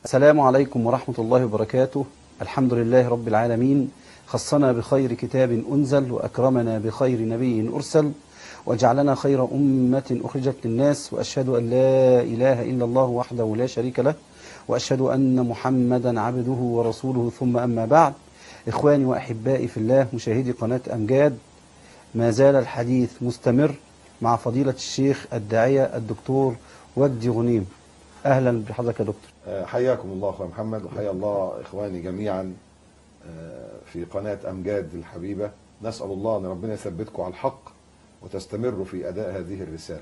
السلام عليكم ورحمة الله وبركاته. الحمد لله رب العالمين، خصنا بخير كتاب أنزل وأكرمنا بخير نبي أرسل وجعلنا خير أمة أخرجت للناس، وأشهد أن لا إله إلا الله وحده لا شريك له، وأشهد أن محمدا عبده ورسوله، ثم أما بعد. إخواني وأحبائي في الله، مشاهدي قناة أمجاد، ما زال الحديث مستمر مع فضيلة الشيخ الداعية الدكتور وجدي غنيم. أهلا بحضرتك يا دكتور. حياكم الله أخوة محمد، وحيا الله إخواني جميعا في قناة أمجاد الحبيبة. نسأل الله أن ربنا يثبتكم على الحق وتستمروا في أداء هذه الرسالة.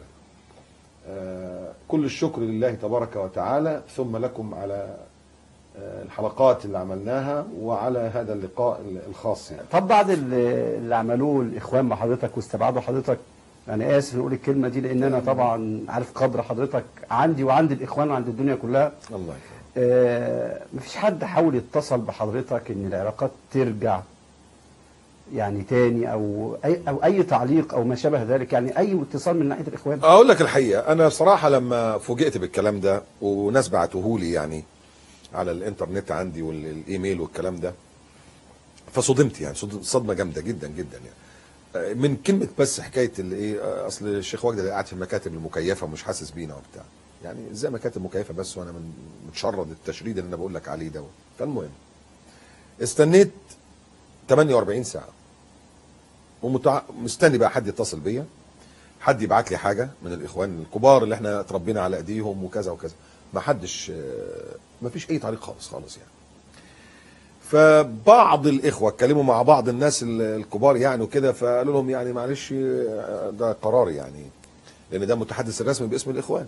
كل الشكر لله تبارك وتعالى، ثم لكم على الحلقات اللي عملناها وعلى هذا اللقاء الخاص يعني. طب بعد اللي عملوه الإخوان مع حضرتك واستبعدوا حضرتك، أنا آسف نقول الكلمة دي لأن أنا طبعا عارف قدر حضرتك عندي وعند الإخوان وعند الدنيا كلها. الله يكرمك. مفيش حد حاول يتصل بحضرتك إن العلاقات ترجع يعني تاني أو أي تعليق أو ما شابه ذلك، يعني أي اتصال من ناحية الإخوان؟ أقول لك الحقيقة، أنا صراحة لما فوجئت بالكلام ده وناس بعتوهولي يعني على الإنترنت عندي والإيميل والكلام ده، فصدمت يعني صدمة جامدة جدا جدا يعني من كلمة بس حكاية اللي ايه، اصل الشيخ وجدي قاعد في المكاتب المكيفة ومش حاسس بينا وبتاع، يعني ازاي مكاتب مكيفة بس وانا متشرد التشريد اللي انا بقول لك عليه دوت. فالمهم استنيت 48 ساعة ومستني بقى حد يتصل بيا، حد يبعت لي حاجة من الاخوان الكبار اللي احنا اتربينا على ايديهم وكذا وكذا. ما حدش، ما فيش اي تعليق خالص يعني. فبعض الاخوه اتكلموا مع بعض الناس الكبار يعني وكده، فقالوا لهم يعني معلش ده قرار يعني، لان ده متحدث الرسمي باسم الاخوان.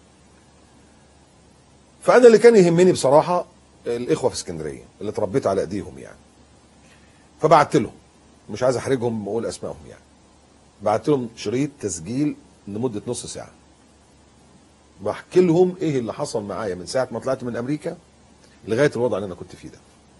فانا اللي كان يهمني بصراحه الاخوه في اسكندريه اللي اتربيت على ايديهم يعني. فبعت لهم، مش عايز احرجهم واقول اسمائهم يعني، بعت لهم شريط تسجيل لمده نص ساعه بحكي لهم ايه اللي حصل معايا من ساعه ما طلعت من امريكا لغايه الوضع اللي انا كنت فيه ده.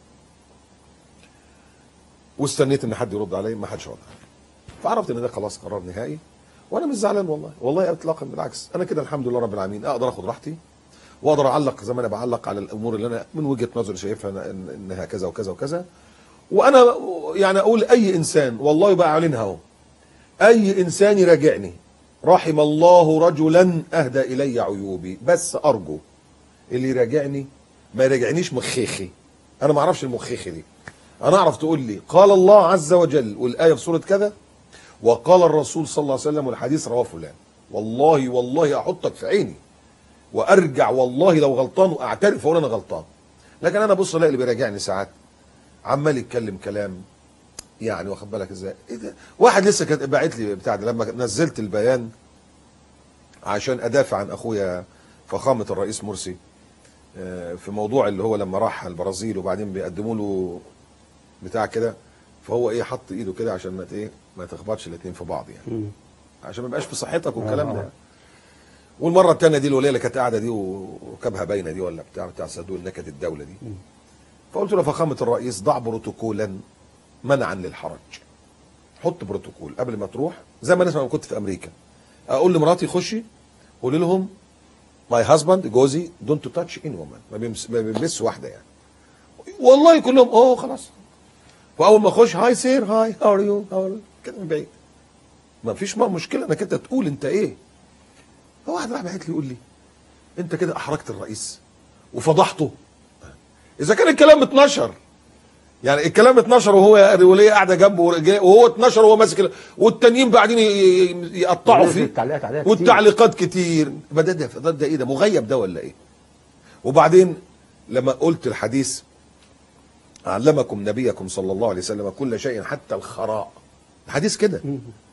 واستنيت ان حد يرد علي، ما حدش رد علي. فعرفت ان ده خلاص قرار نهائي، وانا مش زعلان والله اطلاقا، بالعكس انا كده الحمد لله رب العالمين اقدر اخد راحتي واقدر اعلق زي ما انا بعلق على الامور اللي انا من وجهه نظري شايفها انها كذا وكذا وكذا. وانا يعني اقول اي انسان، والله بقى اعلنها اهو، اي انسان يراجعني رحم الله رجلا اهدى الي عيوبي. بس ارجو اللي يراجعني ما يراجعنيش مخيخي، انا ما اعرفش المخيخي دي. انا اعرف تقول لي قال الله عز وجل والايه في سوره كذا، وقال الرسول صلى الله عليه وسلم والحديث رواه فلان، والله احطك في عيني وارجع والله لو غلطان واعترف واقول انا غلطان. لكن انا بص الاقي اللي بيراجعني ساعات عمال يتكلم كلام يعني، واخد بالك ازاي؟ ايه ده؟ واحد لسه كان باعت لي بتاع ده لما نزلت البيان عشان ادافع عن اخويا فخامه الرئيس مرسي في موضوع اللي هو لما راح البرازيل وبعدين بيقدموا له بتاع كده، فهو ايه حط ايده كده عشان ما تخبطش الاثنين في بعض يعني، عشان ما يبقاش في صحتك والكلام ده. والمره الثانيه دي الوليه اللي كانت قاعده دي وكبها باينه دي ولا بتاع صندوق نكد الدوله دي، فقلت له فخامه الرئيس ضع بروتوكولا منعا للحرج، حط بروتوكول قبل ما تروح زي ما انا لما كنت في امريكا اقول لمراتي خشي قولي لهم ماي هازباند جوزي دونت تاتش اني وومن، ما بيلمس واحده يعني. والله كلهم خلاص. واول ما اخش هاي سير، هاي هاو ار يو كده من بعيد، ما فيش مشكله انك انت تقول انت ايه. فواحد راح بعت لي يقول لي انت كده احرجت الرئيس وفضحته. اذا كان الكلام اتنشر يعني، الكلام اتنشر وهو الوليه قاعده جنبه وهو اتنشر وهو ماسك والتانيين بعدين يقطعوا فيه والتعليقات كتير. ده ايه ده؟ مغيب ده ولا ايه؟ وبعدين لما قلت الحديث علمكم نبيكم صلى الله عليه وسلم كل شيء حتى الخراء، الحديث كده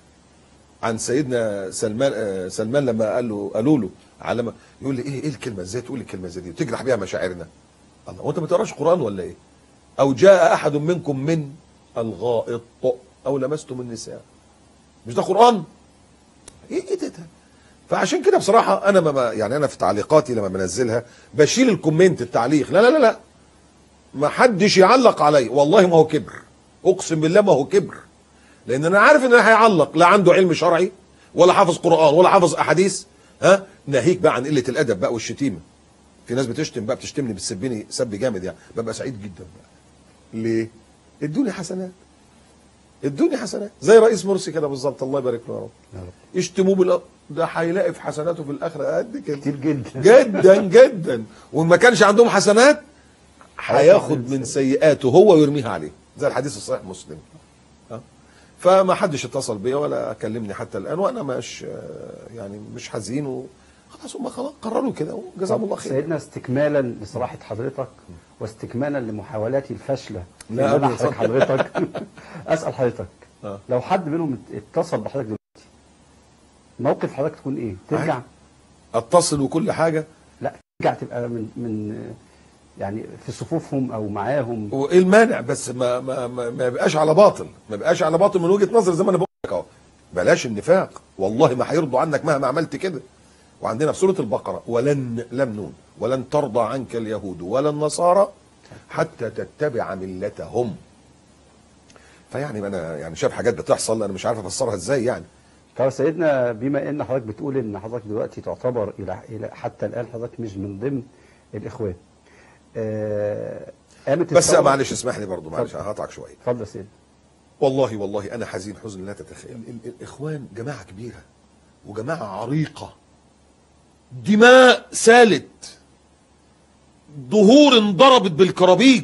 عن سيدنا سلمان لما قالوا له علم، يقول لي ايه الكلمه ازاي تقول الكلمه زي دي وتجرح بيها مشاعرنا؟ الله، وانت ما تقراش قران ولا ايه؟ او جاء احد منكم من الغائط او لمستم النساء، مش ده قران؟ ايه ده؟ فعشان كده بصراحه انا يعني انا في تعليقاتي لما بنزلها بشيل الكومنت التعليق، لا ما حدش يعلق علي، والله ما هو كبر، اقسم بالله ما هو كبر، لان انا عارف ان انا هيعلق لا عنده علم شرعي ولا حافظ قران ولا حافظ احاديث، ناهيك بقى عن قله الادب بقى والشتيمه. في ناس بتشتم بقى، بتشتمني بتسبني سب جامد يعني، ببقى سعيد جدا بقى. ليه؟ ادوني حسنات، ادوني حسنات زي رئيس مرسي كده بالظبط، الله يبارك له يا رب. يا رب. يشتموه ده هيلاقي في حسناته في الاخره قد كده كتير جدا جدا جدا، وما كانش عندهم حسنات هياخد من سيئاته هو ويرميها عليه، زي الحديث الصحيح مسلم. فما حدش اتصل بيا ولا كلمني حتى الان، وانا مش يعني مش حزين، وخلاص هم خلاص قرروا كده وجزاهم الله خير. سيدنا، استكمالا لصراحه حضرتك واستكمالا لمحاولاتي الفاشله لا ان انا احرج حضرتك اسال حضرتك لو حد منهم اتصل بحضرتك دلوقتي، موقف حضرتك تكون ايه؟ ترجع؟ اتصل وكل حاجه؟ لا، ترجع تبقى من يعني في صفوفهم او معاهم. وايه المانع؟ بس ما يبقاش على باطل، ما يبقاش على باطل من وجهه نظر، زي ما انا بقول لك اهو. بلاش النفاق، والله ما هيرضوا عنك مهما عملت كده. وعندنا في سوره البقره ولن ترضى عنك اليهود ولا النصارى حتى تتبع ملتهم. فيعني انا يعني شايف حاجات بتحصل انا مش عارف افسرها ازاي يعني. طب سيدنا، بما ان حضرتك بتقول ان حضرتك دلوقتي تعتبر الى حتى الان حضرتك مش من ضمن الاخوان، قامت بس معلش اسمح لي برضه، معلش هقطعك شويه. اتفضل يا سيدي. والله انا حزين حزن لا تتخيل. الاخوان جماعه كبيره وجماعه عريقه، دماء سالت، ظهور انضربت بالكرابيج،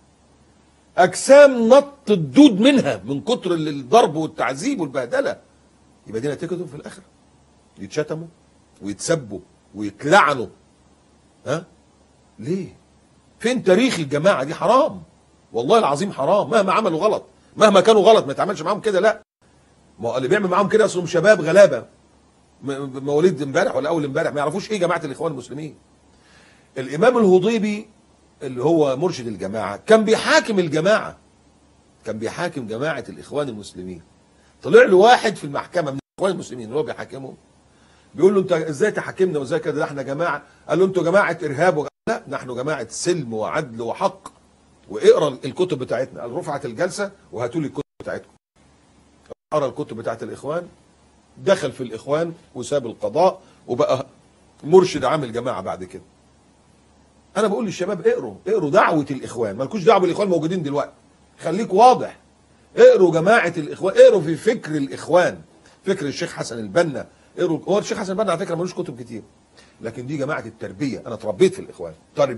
اجسام نط الدود منها من كتر الضرب والتعذيب والبهدله. يبقى دي نتيجتهم في الاخره يتشتموا ويتسبوا ويتلعنوا. ها؟ ليه؟ فين تاريخ الجماعه دي؟ حرام والله العظيم، حرام. مهما عملوا غلط، مهما كانوا غلط، ما يتعاملش معاهم كده. لا، ما هو اللي بيعمل معاهم كده اصلهم شباب غلابه مواليد امبارح ولا اول امبارح، ما يعرفوش ايه جماعه الاخوان المسلمين. الامام الهضيبي اللي هو مرشد الجماعه كان بيحاكم الجماعه، كان بيحاكم جماعه الاخوان المسلمين. طلع له واحد في المحكمه من الاخوان المسلمين اللي هو بيحاكمهم، بيقول له انت ازاي تحاكمنا وازاي كده؟ ده احنا جماعه. قال له انتوا جماعه ارهاب لا، نحن جماعه سلم وعدل وحق، واقرا الكتب بتاعتنا. قال رفعت الجلسه وهاتوا لي الكتب بتاعتكم. قرا الكتب بتاعت الاخوان، دخل في الاخوان وساب القضاء وبقى مرشد عام الجماعه بعد كده. انا بقول للشباب اقروا دعوه الاخوان، مالكوش دعوه بالاخوان موجودين دلوقتي، خليك واضح. اقروا جماعه الاخوان، اقروا في فكر الاخوان، فكر الشيخ حسن البنا. اقروا، هو الشيخ حسن البنا على فكره ملوش كتب كتير، لكن دي جماعه التربيه. انا اتربيت في الاخوان،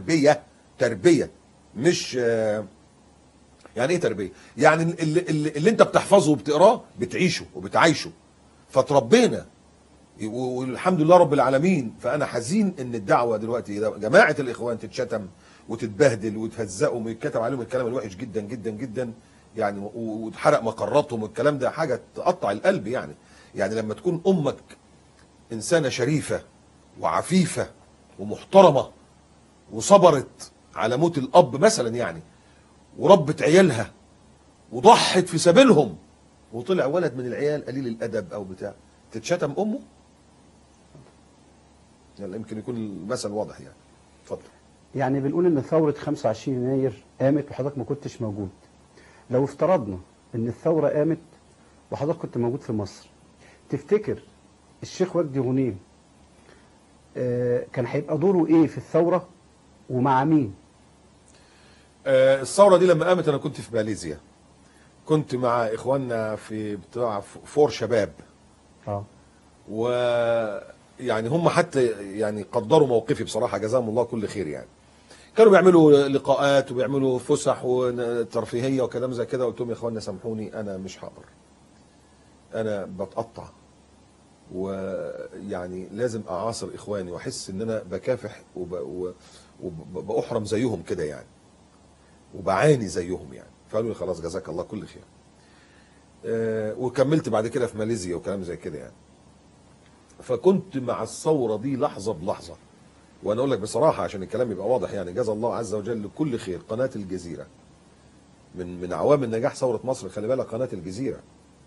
تربيه مش يعني ايه تربيه؟ يعني اللي انت بتحفظه وبتقراه بتعيشه وبتعايشه. فتربينا والحمد لله رب العالمين. فانا حزين ان الدعوه دلوقتي جماعه الاخوان تتشتم وتتبهدل وتهزقهم ويتكتب عليهم الكلام الوحش جدا جدا جدا يعني، وتحرق مقراتهم، والكلام ده حاجه تقطع القلب يعني. يعني لما تكون امك انسانه شريفه وعفيفه ومحترمه وصبرت على موت الاب مثلا يعني، وربت عيالها وضحت في سبيلهم، وطلع ولد من العيال قليل الادب او بتاع تتشتم امه، يعني يمكن يكون المثل واضح يعني. اتفضل. يعني بنقول ان ثوره 25 يناير قامت وحضرتك ما كنتش موجود. لو افترضنا ان الثوره قامت وحضرتك كنت موجود في مصر، تفتكر الشيخ وجدي غنيم كان هيبقى دوره ايه في الثوره ومع مين؟ الثوره دي لما قامت انا كنت في ماليزيا، كنت مع اخواننا في بتاع فور شباب. ويعني هم حتى يعني قدروا موقفي بصراحه، جزاهم الله كل خير يعني. كانوا بيعملوا لقاءات وبيعملوا فسح وترفيهيه وكلام زي كده. قلت لهم يا اخوانا سامحوني، انا مش هقدر، انا بتقطع، ويعني لازم اعاصر اخواني واحس ان انا بكافح وبأحرم زيهم كده يعني، وبعاني زيهم يعني. فقالوا لي خلاص جزاك الله كل خير. وكملت بعد كده في ماليزيا وكلام زي كده يعني. فكنت مع الثوره دي لحظه بلحظه. وانا اقول لك بصراحه عشان الكلام يبقى واضح يعني، جزا الله عز وجل كل خير قناه الجزيره، من عوامل نجاح ثوره مصر. خلي بالك قناه الجزيره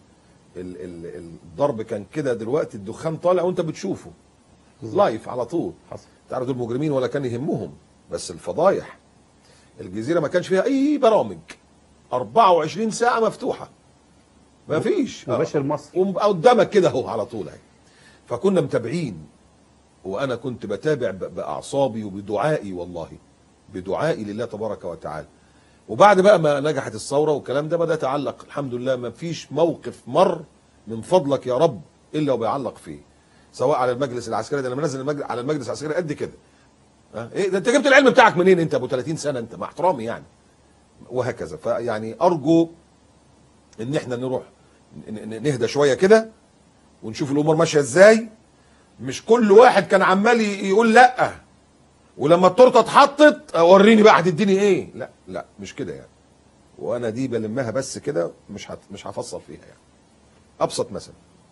الضرب كان كده، دلوقتي الدخان طالع وانت بتشوفه لايف على طول. تعرف دول مجرمين ولا كان يهمهم، بس الفضايح. الجزيره ما كانش فيها اي برامج، 24 ساعه مفتوحه، ما فيش مباشر مصر قدامك كده اهو على طول اهي. فكنا متابعين وأنا كنت بتابع بأعصابي وبدعائي، والله بدعائي لله تبارك وتعالى. وبعد بقى ما نجحت الثورة والكلام ده بدأت أعلق، الحمد لله ما فيش موقف مر من فضلك يا رب إلا وبيعلق فيه، سواء على المجلس العسكري، ده أنا منزل على المجلس العسكري قد كده. إيه ده، أنت جبت العلم بتاعك منين أنت أبو 30 سنة أنت، مع احترامي يعني، وهكذا. فيعني أرجو إن إحنا نروح نهدى شوية كده ونشوف الأمور ماشية إزاي. مش كل واحد كان عمال يقول لأ ولما التورته اتحطت وريني بقى هتديني ايه. لا لا مش كده يعني، وانا دي بلمها بس كده، مش هفصل فيها يعني. ابسط مثلا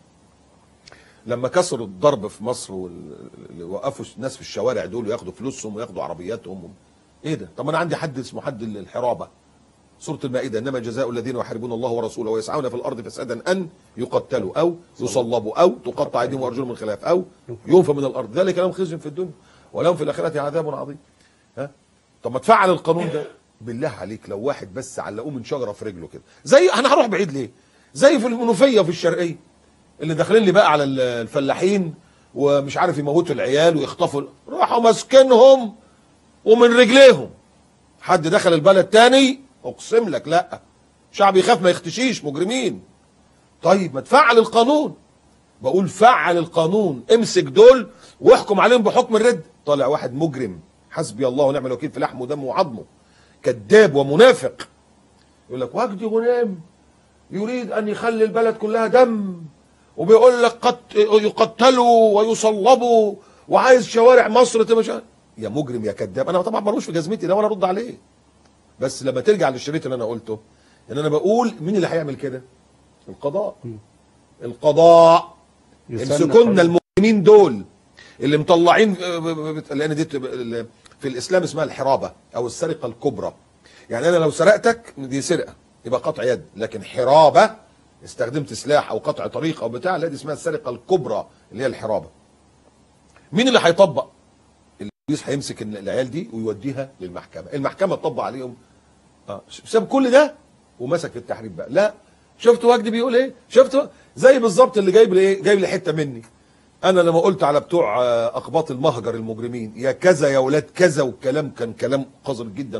لما كسروا الضرب في مصر واللي وقفوا الناس في الشوارع دول وياخدوا فلوسهم وياخدوا عربياتهم، ايه ده؟ طب انا عندي حد اسمه حد الحرابه، سوره المائده، انما جزاء الذين يحاربون الله ورسوله ويسعون في الارض فسادا ان يقتلوا او يصلبوا او تقطع ايديهم وارجلهم من خلاف او ينفوا من الارض، ذلك لهم خزي في الدنيا ولهم في الاخره عذاب عظيم. ها؟ طب ما تفعل القانون ده بالله عليك، لو واحد بس علقوه من شجره في رجله كده، زي انا هروح بعيد ليه؟ زي في المنوفيه وفي الشرقيه اللي داخلين لي بقى على الفلاحين ومش عارف يموتوا العيال ويخطفوا، راحوا ماسكينهم ومن رجليهم. حد دخل البلد تاني اقسم لك لا، شعب يخاف ما يختشيش، مجرمين. طيب ما تفعل القانون، بقول فعل القانون، امسك دول واحكم عليهم بحكم الرد. طالع واحد مجرم حسبي الله ونعم الوكيل في لحمه ودمه وعظمه، كذاب ومنافق، يقول لك وجدي غنيم يريد ان يخلي البلد كلها دم، وبيقول لك يقتلوا ويصلبوا وعايز شوارع مصر تبقى. يا مجرم يا كذاب. انا طبعا ملوش في جزمتي ده ولا ارد عليه، بس لما ترجع للشريط اللي انا قلته ان انا بقول مين اللي هيعمل كده؟ القضاء. القضاء يمسكون المجرمين دول اللي مطلعين، لان دي في الاسلام اسمها الحرابه او السرقه الكبرى. يعني انا لو سرقتك دي سرقه يبقى قطع يد، لكن حرابه استخدمت سلاح او قطع طريق او بتاع، لا دي اسمها السرقه الكبرى اللي هي الحرابه. مين اللي هيطبق؟ البوليس هيمسك العيال دي ويوديها للمحكمه، المحكمه تطبق عليهم. ساب كل ده ومسك في التحريم بقى. لا شفت وجدي بيقول ايه؟ شفت زي بالظبط اللي جايب لي ايه؟ جايب لي حته مني. انا لما قلت على بتوع اقباط المهجر المجرمين يا كذا يا ولاد كذا، والكلام كان كلام قذر جدا.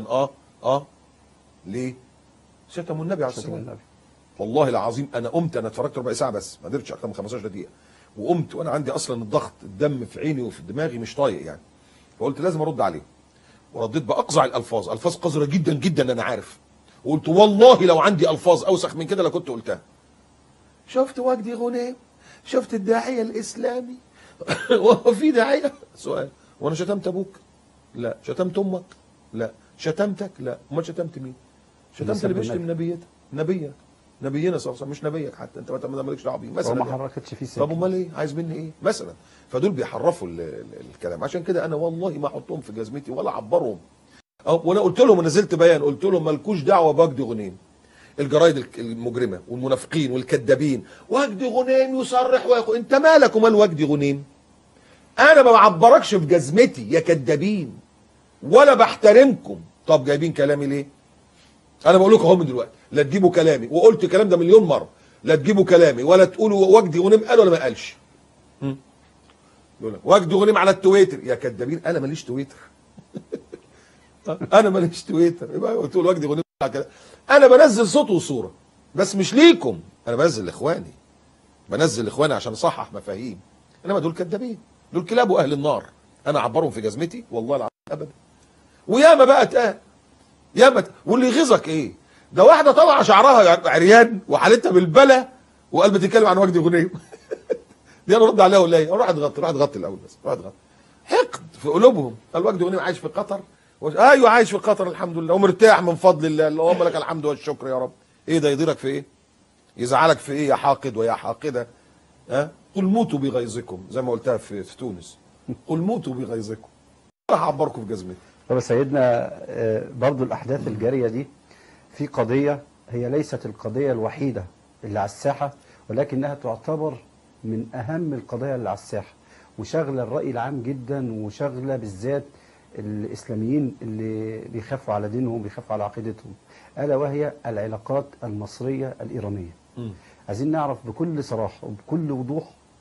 ليه؟ شتموا النبي عليه الصلاه والسلام. والله العظيم انا قمت، انا اتفرجت ربع ساعه بس ما قدرتش اكتر من 15 دقيقه، وقمت وانا عندي اصلا الضغط الدم في عيني وفي دماغي مش طايق يعني، فقلت لازم ارد عليهم، ورديت باقزع الالفاظ، الفاظ قذره جدا جدا انا عارف، وقلت والله لو عندي الفاظ اوسخ من كده لكنت قلتها. شفت وجدي غنيم، شفت الداعيه الاسلامي وهو في داعيه؟ سؤال، وانا شتمت ابوك؟ لا. شتمت امك؟ لا. شتمتك؟ لا. امال شتمت مين؟ شتمت اللي بيشتم نبيك نبينا صلى الله عليه وسلم، مش نبيك حتى، انت ما مالكش دعوه بيه مثلا. هو ما حركتش فيه سكه. طب امال ايه؟ عايز مني ايه مثلا؟ فدول بيحرفوا الكلام، عشان كده انا والله ما احطهم في جزمتي ولا اعبرهم. وانا قلت لهم ونزلت بيان قلت لهم مالكوش دعوه بوجدي غنيم. الجرايد المجرمه والمنافقين والكذابين، وجدي غنيم يصرح انت مالك ومال وجدي غنيم؟ انا ما بعبركش في جزمتي يا كذابين ولا بحترمكم. طب جايبين كلامي ليه؟ انا بقول لكم اهو من دلوقتي، لا تجيبوا كلامي، وقلت الكلام ده مليون مره، لا تجيبوا كلامي ولا تقولوا وجدي غنيم قال ولا ما قالش. وجدي غنيم على التويتر يا كذابين، انا ماليش تويتر. انا ماليش تويتر، يبقى قلت له وجدي غنيم على كده. انا بنزل صوت وصوره بس مش ليكم، انا بنزل لاخواني، بنزل لاخواني عشان اصحح مفاهيم، انما دول كذابين، دول كلاب واهل النار، انا اعبرهم في جزمتي والله العظيم ابدا. وياما بقى اتقال ياما واللي يغيظك ايه؟ ده واحده طالعه شعرها عريان وحالتها بالبلا وقال بتتكلم عن وجدي غنيم. دي انا ارد عليها ولا ايه؟ روح اتغطي الاول بس، روح اتغطي. حقد في قلوبهم، قال وجدي غنيم عايش في قطر. ايوه عايش في قطر الحمد لله ومرتاح من فضل الله، اللهم لك الحمد والشكر يا رب. ايه ده يضيرك في ايه؟ يزعلك في ايه يا حاقد ويا حاقده؟ قل موتوا بغيظكم زي ما قلتها في تونس، قل موتوا بغيظكم. راح اعبركم في جزمتي. طب سيدنا برضو الأحداث الجارية دي في قضية هي ليست القضية الوحيدة اللي على الساحة، ولكنها تعتبر من أهم القضايا اللي على الساحة، وشغلة الرأي العام جدا، وشغلة بالذات الإسلاميين اللي بيخافوا على دينهم بيخافوا على عقيدتهم، ألا وهي العلاقات المصرية الإيرانية. عايزين نعرف بكل صراحة وبكل وضوح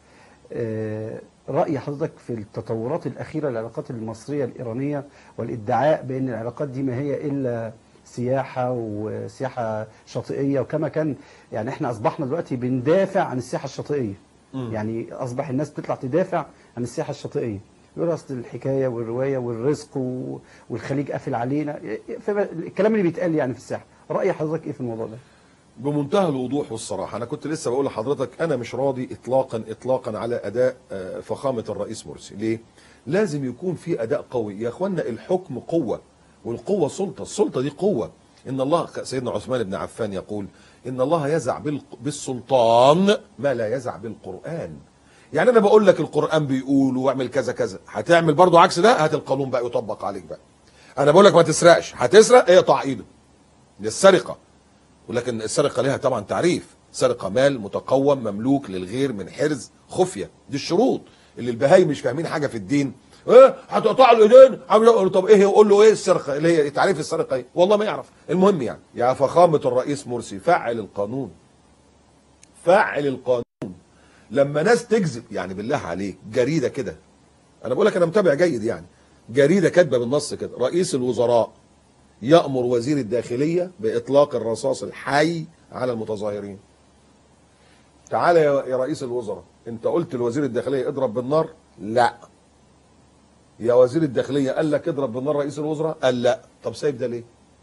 رأي حضرتك في التطورات الأخيرة للعلاقات المصرية الإيرانية والادعاء بأن العلاقات دي ما هي إلا سياحة وسياحة شاطئية، وكما كان يعني احنا أصبحنا دلوقتي بندافع عن السياحة الشاطئية. يعني أصبح الناس بتطلع تدافع عن السياحة الشاطئية، يقول أصل الحكاية والرواية والرزق والخليج قافل علينا، الكلام اللي بيتقال يعني في السياحة. رأي حضرتك إيه في الموضوع ده؟ بمنتهى الوضوح والصراحة أنا كنت لسه بقول لحضرتك أنا مش راضي إطلاقا على أداء فخامة الرئيس مرسي. ليه؟ لازم يكون في أداء قوي يا أخوانا. الحكم قوة، والقوة سلطة، السلطة دي قوة. إن الله، سيدنا عثمان بن عفان يقول إن الله يزع بالسلطان ما لا يزع بالقرآن. يعني أنا بقول لك القرآن بيقول واعمل كذا كذا، هتعمل برضو عكس ده، هات القانون بقى يطبق عليك بقى. أنا بقول لك ما تسرقش، هتسرق اقطع إيده. دي السرقة. ولكن السرقة لها طبعا تعريف، سرقة مال متقوم مملوك للغير من حرز خفية، دي الشروط اللي البهايم مش فاهمين حاجة في الدين. ايه هتقطع له ايدين؟ طب ايه يقول له ايه السرقة اللي هي تعريف السرقة ايه؟ والله ما يعرف. المهم يعني يا فخامة الرئيس مرسي فعل القانون، فعل القانون. لما ناس تكذب يعني بالله عليك، جريدة كده، انا بقول لك انا متابع جيد يعني، جريدة كاتبة بالنص كده رئيس الوزراء يأمر وزير الداخلية بإطلاق الرصاص الحي على المتظاهرين. تعالى يا رئيس الوزراء، انت قلت لوزير الداخلية اضرب بالنار؟ لا. يا وزير الداخلية قال لك اضرب بالنار رئيس الوزراء؟ قال لا. طب سايب ده ليه؟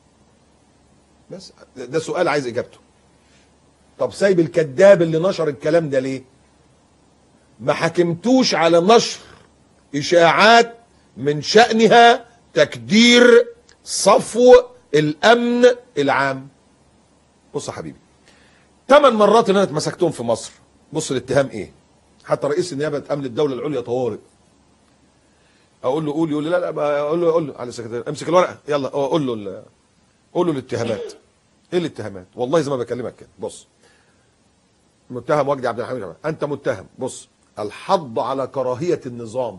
بس ده سؤال عايز اجابته. طب سايب الكذاب اللي نشر الكلام ده ليه؟ ما حكمتوش على نشر اشاعات من شأنها تكدير صفو الامن العام. بص يا حبيبي، 8 مرات اللي انا اتمسكتهم في مصر، بص الاتهام ايه؟ حتى رئيس النيابه امن الدوله العليا طوارئ، اقول له قول، يقول لي لا اقول له على السكرتير امسك الورقه يلا قول له الاتهامات. ايه الاتهامات؟ والله زي ما بكلمك كده. بص، متهم وجدي عبد الحميد، انت متهم بص الحض على كراهيه النظام.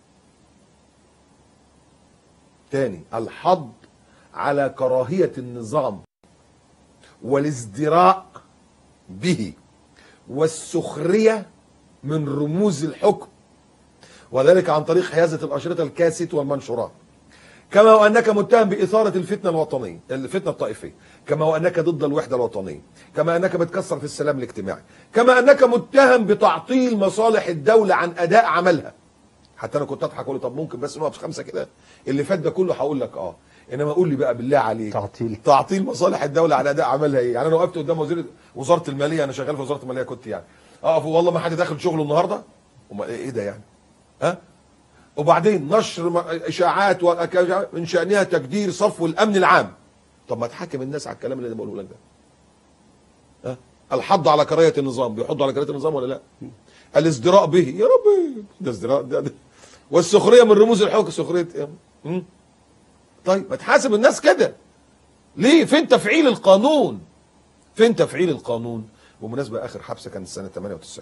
تاني، الحض على كراهية النظام والازدراء به والسخرية من رموز الحكم، وذلك عن طريق حيازة الأشرطة الكاسيت والمنشورات. كما وأنك متهم بإثارة الفتنة الوطنية، الفتنة الطائفية، كما وأنك ضد الوحدة الوطنية، كما أنك بتكسر في السلام الاجتماعي، كما أنك متهم بتعطيل مصالح الدولة عن أداء عملها. حتى انا كنت اضحك اقول طب ممكن بس نقف 5 كده، اللي فات ده كله هقول لك انما قول لي بقى بالله عليك، تعطيل مصالح الدوله على اداء عملها ايه؟ يعني انا وقفت قدام وزاره الماليه، انا شغال في وزاره الماليه كنت يعني اقف والله ما حد داخل شغله النهارده، ايه ده يعني؟ ها؟ وبعدين نشر اشاعات من شانها تكدير صفو الامن العام. طب ما تحاكم الناس على الكلام اللي انا بقوله لك ده. ها؟ الحض على كراهيه النظام، بيحضوا على كراهيه النظام ولا لا؟ الازدراء به، يا ربي ده ازدراء ده. والسخريه من رموز الحكم، سخريه ايه؟ طيب ما تحاسب الناس كده ليه؟ فين تفعيل القانون؟ فين تفعيل القانون؟ وبمناسبه اخر حبسه كانت سنه 98،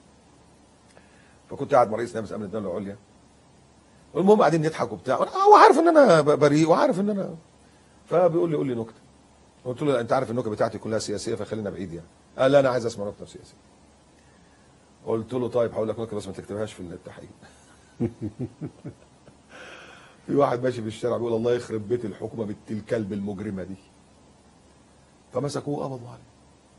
فكنت قاعد مع رئيس نيابه امن الدوله العليا، والمهم قاعدين نضحك وبتاع، هو عارف ان انا بريء وعارف ان انا، فبيقول لي قول لي نكته. قلت له انت عارف النكته بتاعتي كلها سياسيه فخلينا بعيد يعني. قال لا انا عايز اسمع نكته سياسيه. قلت له طيب هقول لك نكته بس ما تكتبهاش في التحقيق. في واحد ماشي في الشارع بيقول الله يخرب بيت الحكومه بنت الكلب المجرمه دي، فمسكوه قبضوا عليه،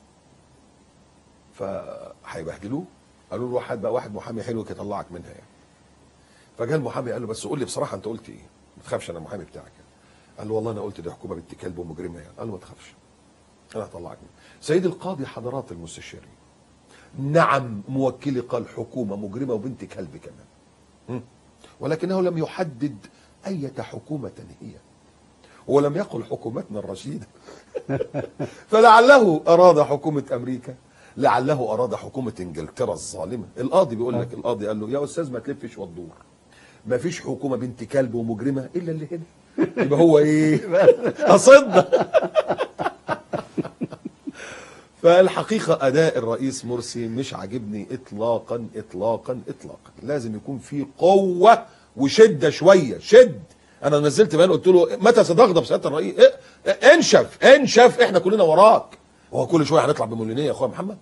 فهيبهدلوه. قالوا له واحد محامي حلو يطلعك منها يعني. فجاء المحامي قال له بس قول لي بصراحه انت قلت ايه؟ ما تخافش انا المحامي بتاعك يعني. قال له والله انا قلت دي حكومه بنت كلب ومجرمه يعني. قال له ما تخافش انا هطلعك منها. سيد القاضي حضرات المستشارين، نعم موكلي قال حكومه مجرمه وبنت كلب كمان، ولكنه لم يحدد أية حكومة هي، ولم يقل حكومتنا الرشيدة. فلعله أراد حكومة أمريكا، لعله أراد حكومة إنجلترا الظالمة. القاضي بيقول لك، القاضي قال له يا أستاذ ما تلفش وتدور، ما فيش حكومة بنت كلب ومجرمة إلا اللي هنا. يبقى هو إيه؟ أصدق. فالحقيقة أداء الرئيس مرسي مش عاجبني إطلاقا إطلاقا إطلاقا. لازم يكون في قوة وشدة شوية، شد. أنا نزلت بيان قلت له متى ستغضب سيادة الرئيس؟ انشف احنا كلنا وراك. هو كل شوية هنطلع بمولينية يا أخويا محمد؟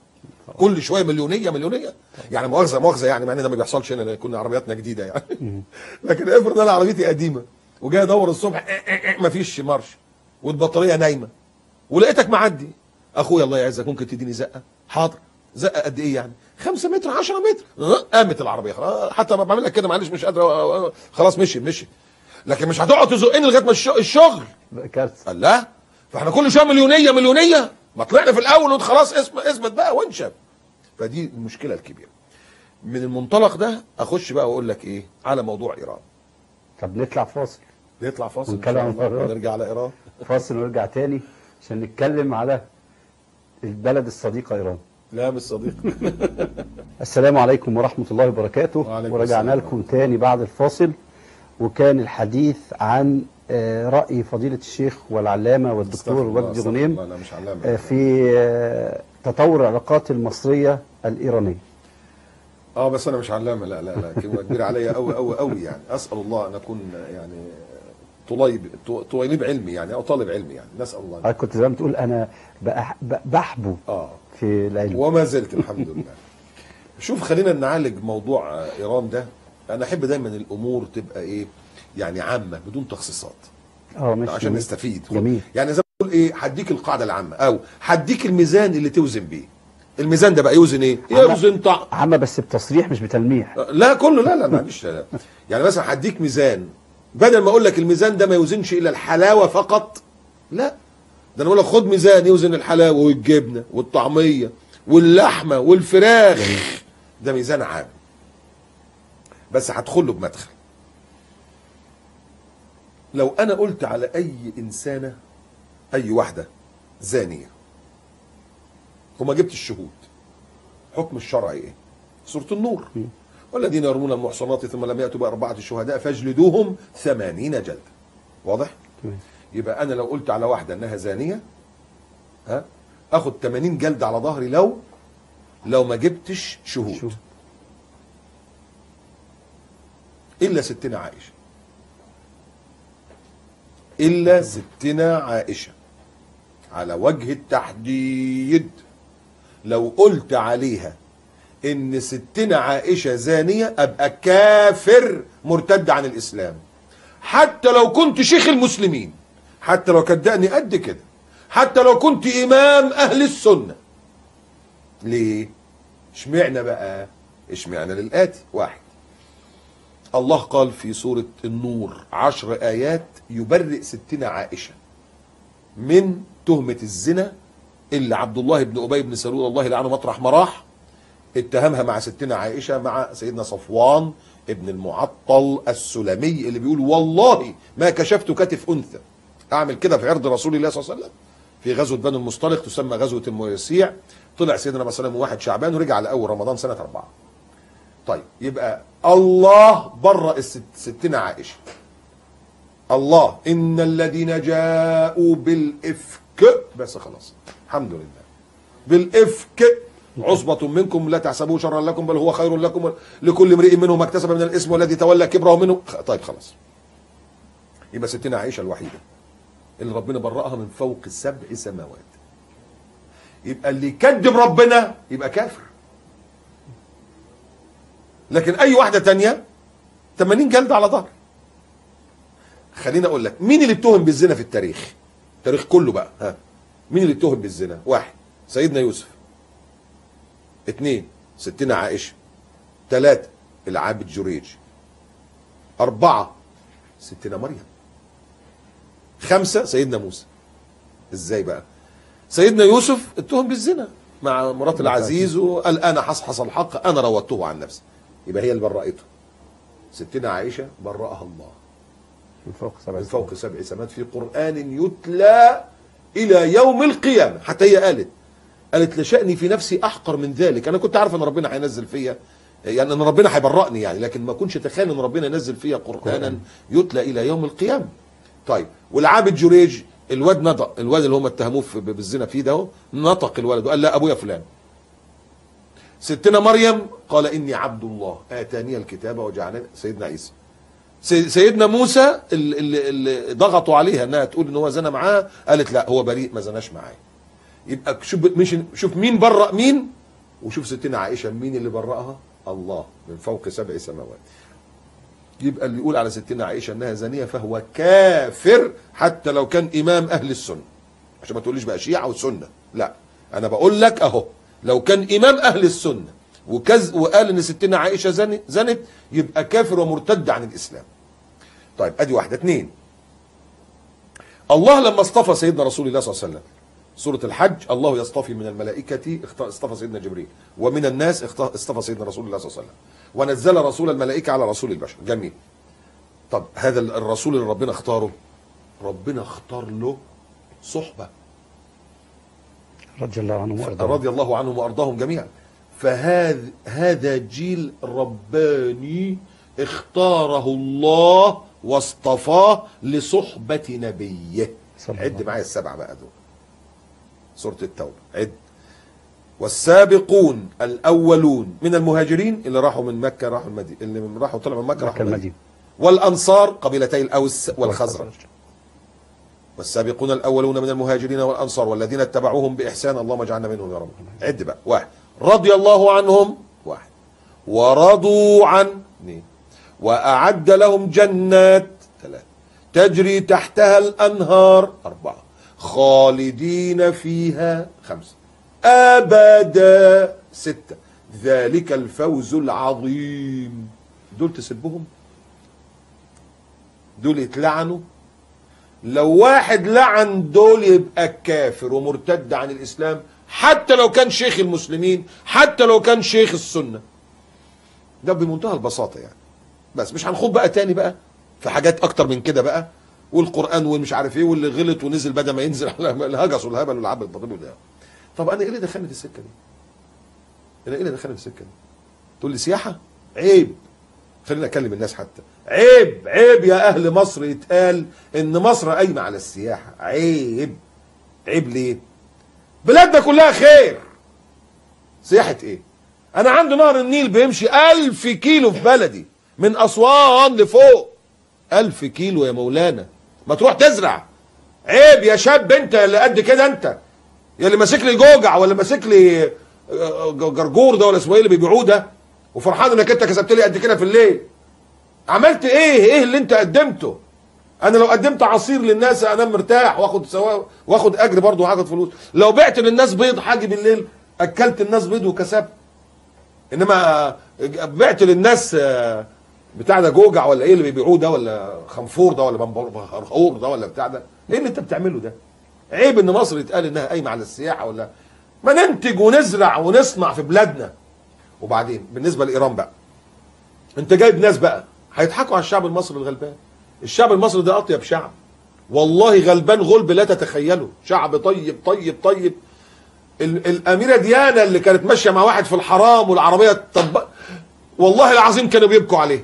كل شويه مليونيه مليونيه. يعني مؤاخذه يعني، مع ان ده ما بيحصلش هنا لان كنا عربياتنا جديده يعني. لكن افرض انا عربيتي قديمه وجاي ادور الصبح مفيش مارش والبطاريه نايمه ولقيتك معدي، اخويا الله يعزك ممكن تديني زقه؟ حاضر. زقه قد ايه يعني؟ 5 متر 10 متر. قامت العربيه خلاص، حتى ما بعمل لك كده معلش مش قادر خلاص مشي. لكن مش هتقعد تزقني لغايه ما الشغل كارثه. قال لا. فاحنا كل شويه مليونيه ما طلعنا في الاول وانت خلاص اثبت بقى وانشب. فدي المشكله الكبيره. من المنطلق ده اخش بقى واقول لك ايه على موضوع ايران. طب نطلع فاصل ونتكلم عن ونرجع على ايران. فاصل ونرجع تاني عشان نتكلم على البلد الصديقه ايران. لا مش صديق. السلام عليكم ورحمه الله وبركاته. ورجعنا لكم تاني بعد الفاصل، وكان الحديث عن رأي فضيلة الشيخ والعلامة والدكتور وجدي غنيم في تطور العلاقات المصرية الإيرانية. بس أنا مش علامة، لا كلمة كبيرة عليا أوي يعني. أسأل الله أن أكون يعني طليب علمي يعني، أو طالب علمي يعني، نسأل الله. أنا كنت زي ما تقول أنا بحبو في العلم وما زلت الحمد لله. شوف خلينا نعالج موضوع إيران ده. أنا أحب دايما الأمور تبقى إيه يعني عامة بدون تخصيصات. ماشي عشان نستفيد. جميل. يعني زي ما بقول ايه، هديك القاعده العامه او هديك الميزان اللي توزن بيه. الميزان ده بقى يوزن ايه؟ يوزن طعم عامه بس بتصريح مش بتلميح. لا كله لا معلش لا. يعني مثلا هديك ميزان، بدل ما اقول لك الميزان ده ما يوزنش الا الحلاوه فقط، لا ده انا بقول لك خد ميزان يوزن الحلاوه والجبنه والطعميه واللحمه والفراخ. ده ميزان عام بس هدخل له بمدخل. لو انا قلت على اي انسانه، اي واحده زانيه وما جبت الشهود، حكم الشرعي ايه؟ سوره النور. والذين يرمون المحصنات ثم لم ياتوا باربعه شهداء فاجلدوهم 80 جلده. واضح؟ يبقى انا لو قلت على واحده انها زانيه اخد 80 جلده على ظهري لو ما جبتش شهود. الا ستنا عائشه، إلا ستنا عائشة على وجه التحديد. لو قلت عليها إن ستنا عائشة زانية أبقى كافر مرتد عن الإسلام، حتى لو كنت شيخ المسلمين، حتى لو كان دقني قد كده، حتى لو كنت إمام أهل السنة. ليه؟ اشمعنى بقى؟ اشمعنى للآتي. واحد، الله قال في سورة النور 10 آيات يبرئ ستنا عائشة من تهمة الزنا اللي عبد الله بن أبي بن سلول الله يلعنه مطرح ما راح اتهمها مع ستنا عائشة مع سيدنا صفوان ابن المعطل السلمي اللي بيقول والله ما كشفت كتف أنثى أعمل كده في عرض رسول الله صلى الله عليه وسلم في غزوة بني المصطلق تسمى غزوة المريسيع. طلع سيدنا صلى الله عليه وسلم 1 شعبان ورجع على أول رمضان سنة 4. طيب يبقى الله برأ ستنا عائشة. الله إن الذين جاءوا بالإفك، بس خلاص الحمد لله، بالإفك عصبة منكم لا تحسبوه شرا لكم بل هو خير لكم لكل امرئ منهم ما اكتسب من الإثم والذي تولى كبره منه. طيب خلاص، يبقى ستنا عائشة الوحيدة اللي ربنا برأها من فوق 7 سماوات. يبقى اللي يكذب ربنا يبقى كافر. لكن اي واحده تانية 80 جلده على ظهر. خليني اقول لك مين اللي اتهم بالزنا في التاريخ؟ التاريخ كله بقى مين اللي اتهم بالزنا؟ 1 سيدنا يوسف، 2 ستنا عائشه، 3 العابد جريج، 4 ستنا مريم، 5 سيدنا موسى. ازاي بقى؟ سيدنا يوسف اتهم بالزنا مع مرات العزيز وقال انا حصحص الحق انا روضته عن نفسي، يبقى هي اللي برأته. ستنا عائشة برأها الله من فوق 7 سماوات في قرآن يتلى إلى يوم القيامة. حتى هي قالت لشأني في نفسي أحقر من ذلك. أنا كنت عارف أن ربنا هينزل فيا، يعني أن ربنا هيبرأني يعني، لكن ما كنتش أتخيل أن ربنا ينزل فيا قرآنا يتلى إلى يوم القيامة. طيب والعابد جريج الواد نطق، الواد اللي هم اتهموه بالزنا فيه ده نطق الولد وقال لا أبويا فلان. ستنا مريم قال إني عبد الله آتاني الكتاب وجعلني. سيدنا عيسى، سيدنا موسى اللي ضغطوا عليها انها تقول ان هو زنى معاها قالت لا هو بريء ما زناش معايا. يبقى شوف مين برأ مين؟ وشوف ستنا عائشه مين اللي برأها؟ الله من فوق 7 سماوات. يبقى اللي يقول على ستنا عائشه انها زانيه فهو كافر حتى لو كان امام اهل السنه. عشان ما تقوليش بقى شيعه وسنه، لا انا بقول لك اهو، لو كان امام اهل السنه وقال ان ستنا عائشه زنت يبقى كافر ومرتد عن الاسلام. طيب ادي واحده. 2، الله لما اصطفى سيدنا رسول الله صلى الله عليه وسلم، سوره الحج، الله يصطفي من الملائكه اصطفى سيدنا جبريل، ومن الناس اصطفى سيدنا رسول الله صلى الله عليه وسلم، ونزل رسول الملائكه على رسول البشر. جميل. طب هذا الرسول اللي ربنا اختاره، ربنا اختار له صحبه رضي الله عنهم وارضاهم، رضي الله عنهم وارضاهم جميعا. هذا جيل رباني اختاره الله واصطفاه لصحبة نبيه. عد معايا ال7 بقى دول، سورة التوبة. عد: والسابقون الأولون من المهاجرين اللي راحوا من مكة، راحوا المدينة، اللي راحوا طلعوا من مكة راحوا المدينة، والأنصار قبيلتي الأوس والخزرج. والسابقون الأولون من المهاجرين والأنصار والذين اتبعوهم بإحسان اللهم اجعلنا منهم يا رب. عد بقى: 1 رضي الله عنهم، 1 ورضوا عنه، 2 وأعد لهم جنات، 3 تجري تحتها الأنهار، 4 خالدين فيها، 5 أبدا، 6 ذلك الفوز العظيم. دول تسبهم؟ دول يتلعنوا؟ لو واحد لعن دول يبقى كافر ومرتد عن الإسلام، حتى لو كان شيخ المسلمين، حتى لو كان شيخ السنة. ده بمنتهى البساطة يعني. بس مش هنخوض بقى تاني بقى في حاجات أكتر من كده بقى، والقرآن والمش عارف إيه، واللي غلط ونزل بدل ما ينزل على الهجس والهبل والعبد الباطل ده. طب أنا إيه اللي دخلني في السكة دي؟ أنا إيه اللي دخلني في السكة دي؟ تقول لي سياحة؟ عيب. خلينا أكلم الناس حتى. عيب عيب يا أهل مصر يتقال إن مصر قايمة على السياحة. عيب. عيب ليه؟ بلادنا كلها خير. سياحة إيه؟ أنا عندي نهر النيل بيمشي 1000 كيلو في بلدي من أسوان لفوق. 1000 كيلو يا مولانا، ما تروح تزرع. عيب يا شاب أنت اللي قد كده، أنت يا اللي ماسك لي جوجع ولا ماسك لي جرجور ده ولا اسمه ايه اللي بيبيعوه ده، وفرحان انك انت كسبت لي قد كده في الليل. عملت ايه؟ ايه اللي انت قدمته؟ انا لو قدمت عصير للناس انام مرتاح واخد اجر برضه وهاخد فلوس. لو بعت للناس بيض حاجي بالليل اكلت الناس بيض وكسبت. انما بعت للناس بتاع ده جوجع ولا ايه اللي بيبيعوه ده، ولا خنفور ده، ولا بنبور ده، ولا بتاع ده، ايه اللي انت بتعمله ده؟ عيب ان مصر يتقال انها قايمه على السياحه، ولا ما ننتج ونزرع ونصنع في بلادنا. وبعدين بالنسبه لايران بقى، انت جايب ناس بقى هيضحكوا على الشعب المصري الغلبان. الشعب المصري ده اطيب شعب والله، غلبان غلب لا تتخيله. شعب طيب طيب طيب. الاميره ديانا اللي كانت ماشيه مع واحد في الحرام والعربيه والله العظيم كانوا بيبكوا عليه.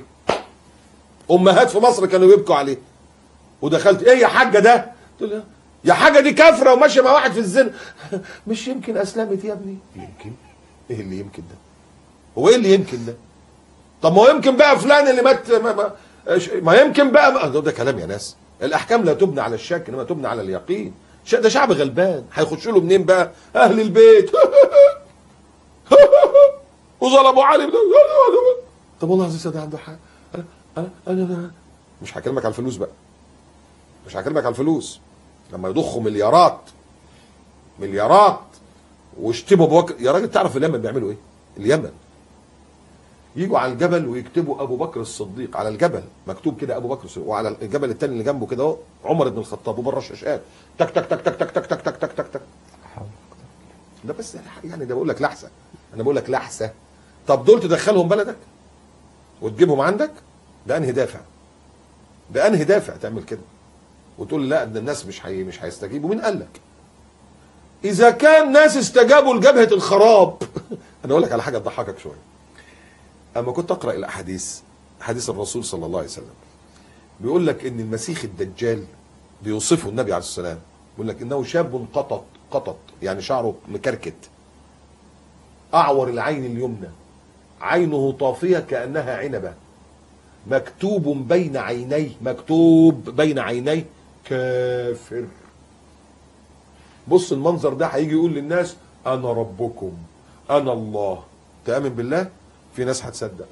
امهات في مصر كانوا بيبكوا عليه. ودخلت ايه يا حاجه ده؟ قلت له يا حاجه دي كافره وماشيه مع واحد في الزنا. مش يمكن اسلمت يا ابني؟ يمكن. ايه اللي يمكن ده؟ هو ايه اللي يمكن ده؟ طب ما هو يمكن بقى فلان اللي مات ما يمكن بقى ده كلام يا ناس. الاحكام لا تبنى على الشك انما تبنى على اليقين. ده شعب غلبان هيخش له منين بقى؟ اهل البيت وظلموا علي. طب والله العظيم ده عنده حق. انا مش هكلمك على الفلوس بقى، مش هكلمك على الفلوس. لما يضخوا مليارات ويشتموا ابو بكر. يا راجل تعرف في اليمن بيعملوا ايه؟ اليمن يجوا على الجبل ويكتبوا ابو بكر الصديق على الجبل، مكتوب كده ابو بكر الصديق، وعلى الجبل الثاني اللي جنبه كده اهو عمر بن الخطاب، وبره الشاشات تك تك تك تك تك تك تك تك تك تك تك. ده بس يعني ده بقول لك لحسه، انا بقول لك لحسه. طب دول تدخلهم بلدك وتجيبهم عندك؟ ده انهي دافع؟ ده انهي دافع تعمل كده؟ وتقول لا ده الناس مش هيستجيبوا. مين قال لك؟ اذا كان ناس استجابوا لجبهه الخراب انا اقول لك على حاجه تضحكك شويه. اما كنت اقرا الاحاديث، حديث الرسول صلى الله عليه وسلم، بيقول لك ان المسيح الدجال بيوصفه النبي عليه السلام، بيقول لك انه شاب قطط يعني شعره مكركت، اعور العين اليمنى، عينه طافيه كانها عنبه، مكتوب بين عينيه كافر. بص المنظر ده هيجي يقول للناس انا ربكم انا الله، تامن بالله في ناس هتصدق،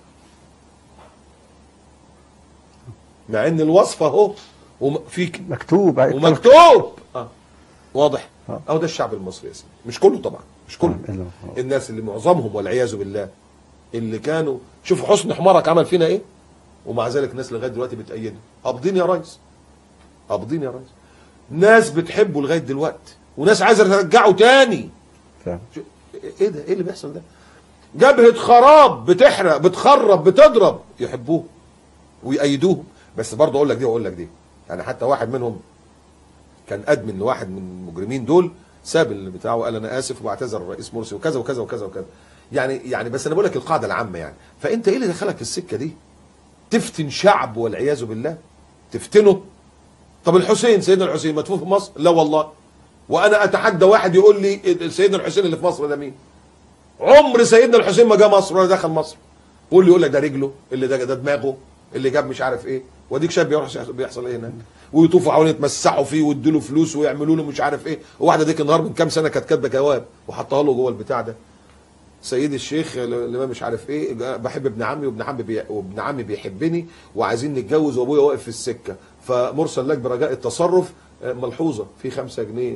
مع ان الوصف اهو وفي مكتوب ومكتوب واضح. اهو ده الشعب المصري يا سيدي، مش كله طبعا، مش كله. الناس اللي معظمهم والعياذ بالله اللي كانوا، شوفوا حسن حمارك عمل فينا ايه، ومع ذلك ناس لغايه دلوقتي بتأيده. قابضين يا ريس، قابضين يا ريس. ناس بتحبه لغايه دلوقتي، وناس عايزه ترجعه تاني. فعلا. ايه ده؟ ايه اللي بيحصل ده؟ جبهه خراب، بتحرق، بتخرب، بتضرب، يحبوه ويأيدوه. بس برضه اقول لك دي واقول لك دي، يعني حتى واحد منهم كان ادمن لواحد من المجرمين دول، ساب اللي بتاعه وقال انا اسف وبعتذر الرئيس مرسي وكذا وكذا وكذا وكذا. يعني بس انا بقول لك القاعده العامه يعني. فانت ايه اللي دخلك في السكه دي؟ تفتن شعب والعياذ بالله، تفتنه. طب الحسين، سيدنا الحسين مدفون في مصر؟ لا والله. وانا اتحدى واحد يقول لي سيدنا الحسين اللي في مصر ده مين؟ عمر سيدنا الحسين ما جه مصر ولا دخل مصر. واللي يقول لك ده رجله، اللي ده دماغه، اللي جاب مش عارف ايه. واديك شاب بيحصل ايه هناك، ويطوفوا حوالين يتمسحوا فيه ويدوا له فلوس ويعملوا له مش عارف ايه. وواحده ديك النهار من كام سنه كانت كاتبه جواب وحطها له جوه البتاع ده: سيدي الشيخ اللي مش عارف ايه، بحب ابن عمي وابن عمي بيحبني وعايزين نتجوز وابويا واقف في السكه، فمرسل لك برجاء التصرف. ملحوظه في 5 جنيه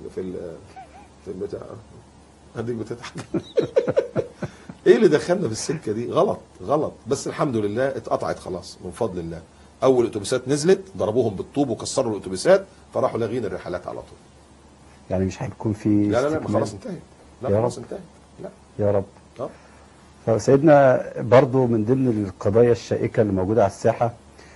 في البتاع. هديك بتضحك. ايه اللي دخلنا في السكه دي؟ غلط غلط. بس الحمد لله اتقطعت خلاص من فضل الله. اول اتوبيسات نزلت ضربوهم بالطوب وكسروا الاتوبيسات، فراحوا لاغين الرحلات على طول. يعني مش هيكون في لا خلاص انتهت. لا خلاص انتهت. لا يا رب. فسيدنا برضو من ضمن القضايا الشائكه اللي موجوده على الساحه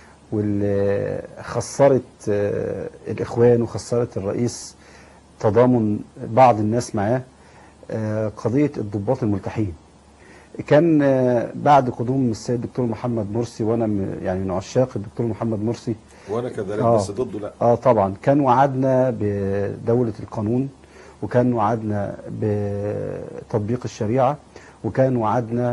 واللي خسرت الاخوان وخسرت الرئيس تضامن بعض الناس معاه، قضيه الضباط الملتحين. كان بعد قدوم السيد الدكتور محمد مرسي، وانا يعني من عشاق الدكتور محمد مرسي، وانا كذلك بس ضده. لا طبعا كان وعدنا بدوله القانون، وكان وعدنا بتطبيق الشريعه، وكان وعدنا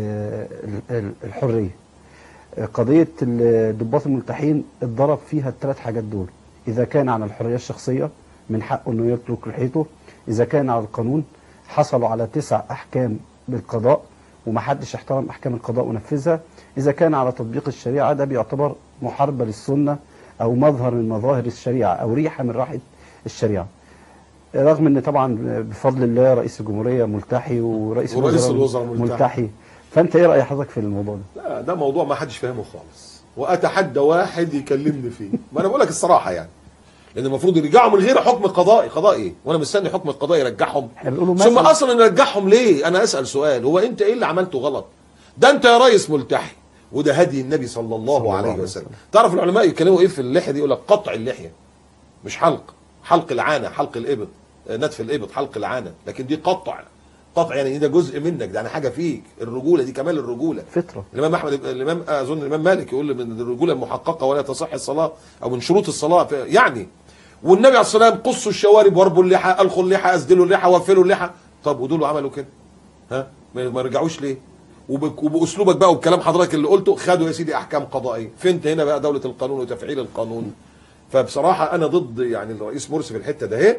بالحريه. قضيه الضباط الملتحين اتضرب فيها الثلاث حاجات دول: اذا كان على الحريه الشخصيه من حقه انه يترك لحيته، اذا كان على القانون حصلوا على 9 احكام بالقضاء ومحدش احترم احكام القضاء ونفذها، اذا كان على تطبيق الشريعه ده بيعتبر محاربه للسنه او مظهر من مظاهر الشريعه او ريحه من رائحه الشريعه. رغم ان طبعا بفضل الله رئيس الجمهوريه ملتحي ورئيس الوزراء ملتحي. فانت ايه راي حضرتك في الموضوع ده؟ لا ده موضوع ما حدش فاهمه خالص، واتحدى واحد يكلمني فيه. ما انا بقول لك الصراحه يعني، لان المفروض يرجعوا من غير حكم قضائي. قضائي وانا مستني حكم القضاء يرجعهم. ثم اصلا نرجعهم ليه؟ انا اسال سؤال: هو انت ايه اللي عملته غلط؟ ده انت يا ريس ملتحي، وده هدي النبي صلى الله عليه وسلم. تعرف العلماء يتكلموا ايه في اللحيه دي؟ يقول لك قطع اللحيه، مش حلق العانه، حلق الابط، نتف الابط، حلق العانه. لكن دي قطع يعني ده جزء منك، ده يعني حاجه فيك. الرجوله دي كمال الرجوله، فطره. الامام اظن الامام مالك يقول من الرجوله المحققه ولا تصح الصلاه، او من شروط الصلاه يعني. والنبي عليه الصلاه والسلام: قصوا الشوارب واربوا اللحى، الخوا اللحى، اسدلوا اللحى، وفلوا اللحى. طب ودول عملوا كده؟ ما رجعوش ليه؟ وباسلوبك بقى وبكلام حضرتك اللي قلته خدوا يا سيدي احكام قضائيه. فين هنا بقى دوله القانون وتفعيل القانون؟ فبصراحه انا ضد يعني الرئيس مرسي في الحته ده. اهي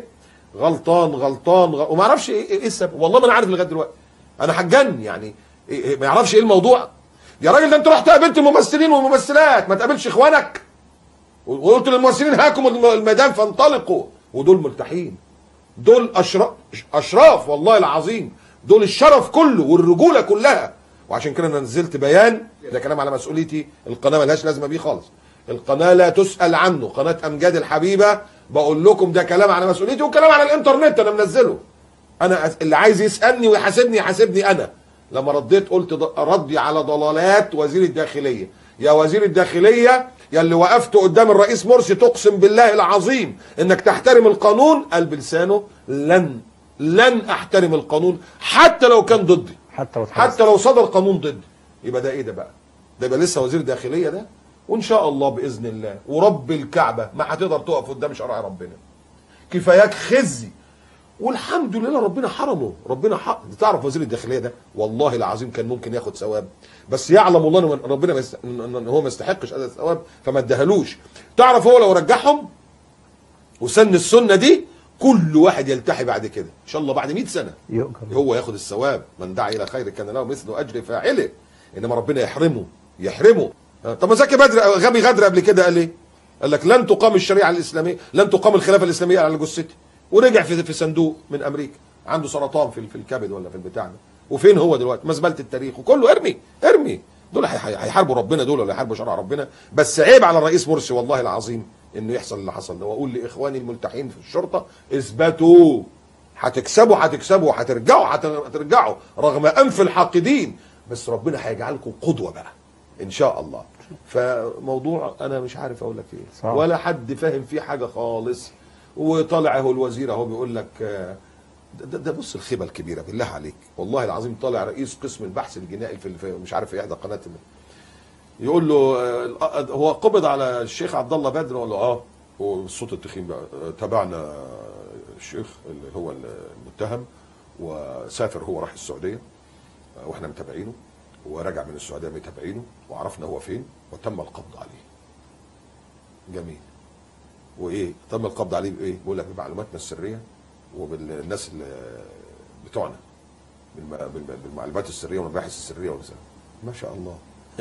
غلطان وما اعرفش ايه السبب. والله ما انا عارف لغايه دلوقتي. انا حجن يعني ما يعرفش ايه الموضوع. يا راجل ده انت رحت قابلت الممثلين والممثلات، ما تقابلش اخوانك؟ وقلت للممثلين هاكم الميدان فانطلقوا. ودول ملتحين، دول اشراف والله العظيم، دول الشرف كله والرجوله كلها. وعشان كده انا نزلت بيان، ده كلام على مسؤوليتي، القناه ملهاش لازمه بيه خالص، القناه لا تسال عنه، قناه امجاد الحبيبه. بقول لكم ده كلام على مسؤوليتي وكلام على الانترنت انا منزله. انا اللي عايز يسالني ويحاسبني يحاسبني انا. لما رديت قلت ردي على ضلالات وزير الداخليه. يا وزير الداخليه يا اللي وقفت قدام الرئيس مرسي تقسم بالله العظيم انك تحترم القانون، قال بلسانه: لن احترم القانون حتى لو كان ضدي، حتى لو صدر قانون ضدي. يبقى ده ايه ده بقى؟ ده يبقى لسه وزير داخليه ده؟ وان شاء الله باذن الله ورب الكعبه ما هتقدر تقف قدام شرع ربنا. كفاياك خزي. والحمد لله ربنا حرمه، تعرف وزير الداخليه ده والله العظيم كان ممكن ياخد ثواب، بس يعلم الله ان ربنا ان هو ما يستحقش هذا الثواب فما اداهالوش. تعرف هو لو رجعهم وسن السنه دي كل واحد يلتحي بعد كده ان شاء الله بعد 100 سنه يؤجر. هو ياخد الثواب، من دعا الى خير كان له مثل اجر فاعله، انما ربنا يحرمه. طب ما زكي بدر غبي غدر قبل كده قال ايه؟ قال لك لن تقام الشريعه الاسلاميه، لن تقام الخلافه الاسلاميه على جثتي، ورجع في صندوق من امريكا عنده سرطان في الكبد ولا في البتاع ده. وفين هو دلوقتي؟ مزبله التاريخ وكله ارمي. دول هيحاربوا ربنا دول ولا هيحاربوا شرع ربنا؟ بس عيب على الرئيس مرسي والله العظيم انه يحصل اللي حصل ده. واقول لاخواني الملتحين في الشرطه اثبتوا، هتكسبوا هترجعوا رغم انف الحاقدين، بس ربنا هيجعلكم قدوه بقى ان شاء الله. فموضوع انا مش عارف اقول لك ايه، ولا حد فاهم فيه حاجه خالص. وطالع اهو الوزير اهو بيقول لك ده بص الخيبه الكبيره بالله عليك والله العظيم. طالع رئيس قسم البحث الجنائي في مش عارف ايه احدى قناه، يقول له هو قبض على الشيخ عبد الله بدر، ولا والصوت التخين بقى تابعنا الشيخ اللي هو المتهم، وسافر هو راح السعوديه واحنا متابعينه، ورجع من السعوديه متابعينه، وعرفنا هو فين، وتم القبض عليه. جميل. وايه تم القبض عليه بايه؟ بيقول لك بمعلوماتنا السريه وبالناس اللي بتوعنا، بالمعلومات السريه والمباحث السريه ما شاء الله.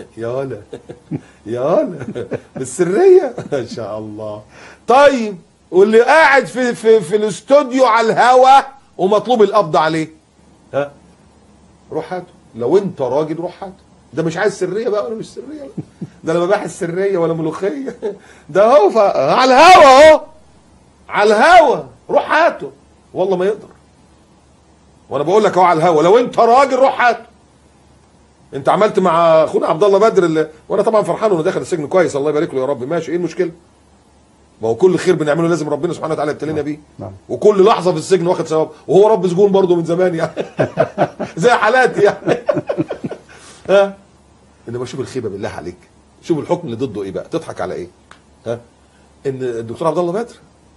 يا هلا بالسريه ما شاء الله. طيب واللي قاعد في الاستوديو على الهوا ومطلوب القبض عليه، ها روح هاته. لو انت راجل روح هاته. ده مش عايز سريه بقى ولا مش سريه بقى. ده لا مباحث سريه ولا ملوخيه. ده هو على الهوا اهو، على الهوا روح هاته. والله ما يقدر. وانا بقول لك اهو على الهوا، لو انت راجل روح هاته. انت عملت مع اخونا عبد الله بدر وانا طبعا فرحان انه دخل السجن كويس، الله يبارك له يا رب، ماشي، ايه المشكله؟ ما هو كل خير بنعمله لازم ربنا سبحانه وتعالى يبتلينا بيه. وكل لحظه في السجن واخد ثواب، وهو رب سجون برضه من زمان يعني. زي حالاتي يعني. ها انما شوف الخيبه بالله عليك، شوف الحكم اللي ضده ايه بقى، تضحك على ايه؟ ها ان الدكتور عبد الله بدر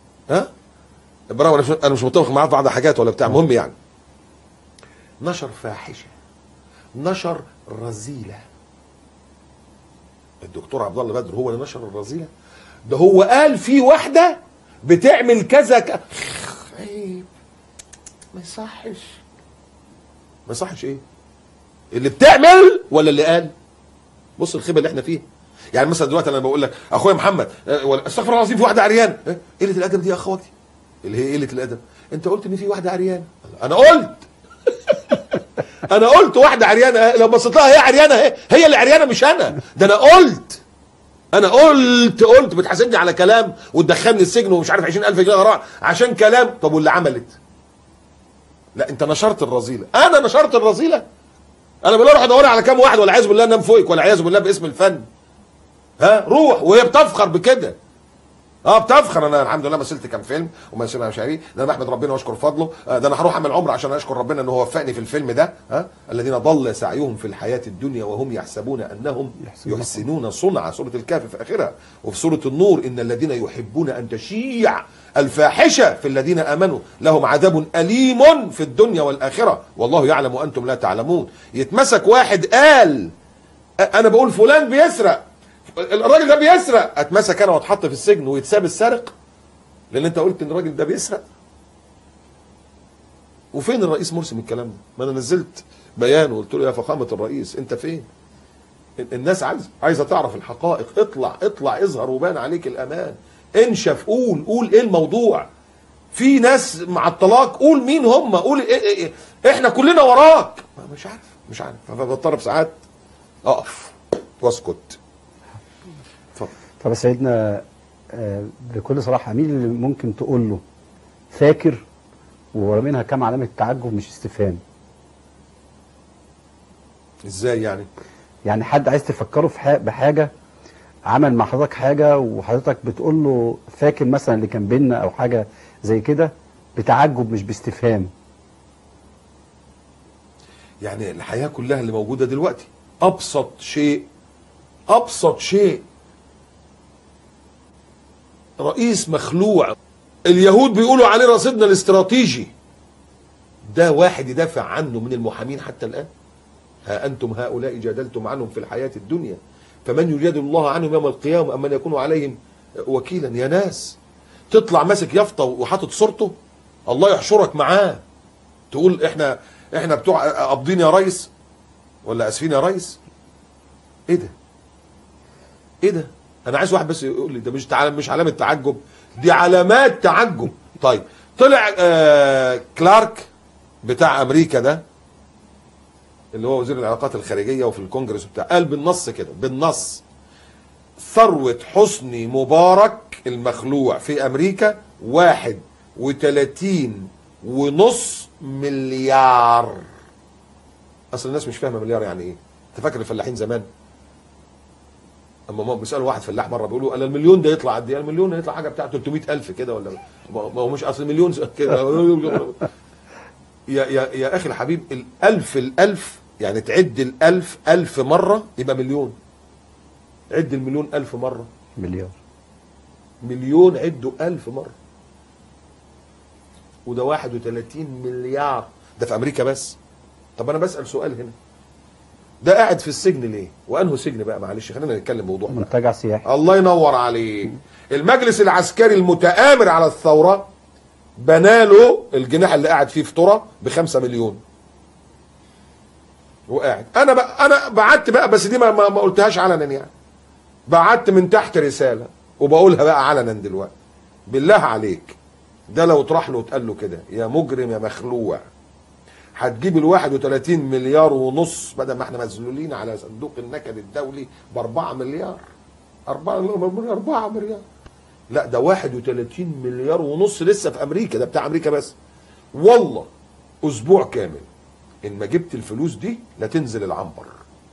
برغم انا مش متفق معاه في بعض حاجات ولا بتاع، مهم يعني نشر فاحشه، نشر رذيله. الدكتور عبد الله بدر هو اللي نشر الرذيله. ده هو قال في واحده بتعمل كذا عيب، ما يصحش. ما يصحش ايه؟ اللي بتعمل ولا اللي قال؟ بص الخيبه اللي احنا فيها. يعني مثلا دلوقتي انا بقول لك اخويا محمد استغفر الله العظيم في واحده عريانه، قله الادب دي يا اخواتي، اللي هي قله الادب. انت قلت ان في واحده عريانه، انا قلت واحده عريانه، لو بصيت لها هي عريانه، هي اللي عريانه مش انا. ده انا قلت بتحاسبني على كلام وتدخلني السجن ومش عارف 20,000 جنيه غرامه عشان كلام. طب واللي عملت؟ لا انت نشرت الرذيله. انا نشرت الرذيله؟ انا بقول اروح ادور على كام واحد ولا عايز بالله انام فوقك ولا عايز بالله باسم الفن. روح. وهي بتفخر بكده. بتفخر. انا الحمد لله مثلت كام فيلم ومثلنا مشاريع، ده انا بحمد ربنا واشكر فضله. ده انا هروح اعمل عمره عشان اشكر ربنا انه هو وفقني في الفيلم ده. الذين ضل سعيهم في الحياه الدنيا وهم يحسبون انهم يحسنون صنعا، سوره الكهف في اخرها. وفي سوره النور ان الذين يحبون ان تشيع الفاحشه في الذين امنوا لهم عذاب اليم في الدنيا والاخره والله يعلم وانتم لا تعلمون. يتمسك واحد قال انا بقول فلان بيسرق، الراجل ده بيسرق، اتمسك انا واتحط في السجن ويتساب السارق لان انت قلت ان الراجل ده بيسرق. وفين الرئيس مرسي من الكلام ده؟ ما انا نزلت بيان وقلت له يا فخامه الرئيس انت فين؟ الناس عايزه تعرف الحقائق. اطلع اظهر وبان عليك الامان. انشف، قول ايه الموضوع. في ناس مع الطلاق، قول مين هم، قول إيه احنا كلنا وراك. مش عارف فبضطر ساعات اقف واسكت. طب يا سيدنا بكل صراحه مين اللي ممكن تقول له فاكر وورا منها كام علامه تعجب مش استفهام؟ ازاي يعني؟ يعني حد عايز تفكره في بحاجه، عمل مع حضرتك حاجه وحضرتك بتقول له فاكر مثلا اللي كان بينا او حاجه زي كده بتعجب مش باستفهام. يعني الحياه كلها اللي موجوده دلوقتي ابسط شيء رئيس مخلوع اليهود بيقولوا عليه رصيدنا الاستراتيجي، ده واحد يدافع عنه من المحامين حتى الآن. ها أنتم هؤلاء جادلتم عنهم في الحياة الدنيا فمن يجادل الله عنهم يوم القيامة أم من يكون عليهم وكيلا. يا ناس تطلع ماسك يافطة وحاطط صورته الله يحشرك معاه. تقول احنا بتوع قابضين يا ريس ولا اسفين يا ريس؟ ايه ده؟ ايه ده؟ انا عايز واحد بس يقول لي ده مش علامه تعجب، دي علامات تعجب. طيب طلع كلارك بتاع امريكا ده اللي هو وزير العلاقات الخارجيه وفي الكونجرس بتاع، قال بالنص كده، بالنص: ثروه حسني مبارك المخلوع في امريكا 31.5 مليار. اصل الناس مش فاهمه مليار يعني ايه. انت فاكر الفلاحين زمان اما بيسالوا واحد فلاح مره بيقولوا انا المليون ده يطلع قد ايه؟ المليون ده يطلع حاجه بتاع 300,000 كده، ولا ما هو مش اصل مليون كده. يا اخي الحبيب، الالف يعني تعد الالف 1000 مره يبقى مليون. عد المليون 1000 مره مليار. مليون عده 1000 مره، وده 31 مليار. ده في امريكا بس. طب انا بسال سؤال هنا، ده قاعد في السجن ليه؟ وانه سجن بقى؟ معلش خلينا نتكلم بوضوح. منتجع سياحي. الله ينور عليك. المجلس العسكري المتآمر على الثوره بناله الجناح اللي قاعد فيه في ترى ب5 مليون وقاعد. انا بعت بقى، بس دي ما قلتهاش علنا يعني، بعت من تحت رساله وبقولها بقى علنا دلوقتي. بالله عليك، ده لو طرح له واتقال له كده يا مجرم يا مخلوع، هتجيب ال31 مليار ونص بدل ما احنا مذلولين على صندوق النكد الدولي ب4 مليار. 4 مليار. لا ده 31 مليار ونص لسه في امريكا، ده بتاع امريكا بس. والله اسبوع كامل ان ما جبت الفلوس دي لا تنزل العنبر.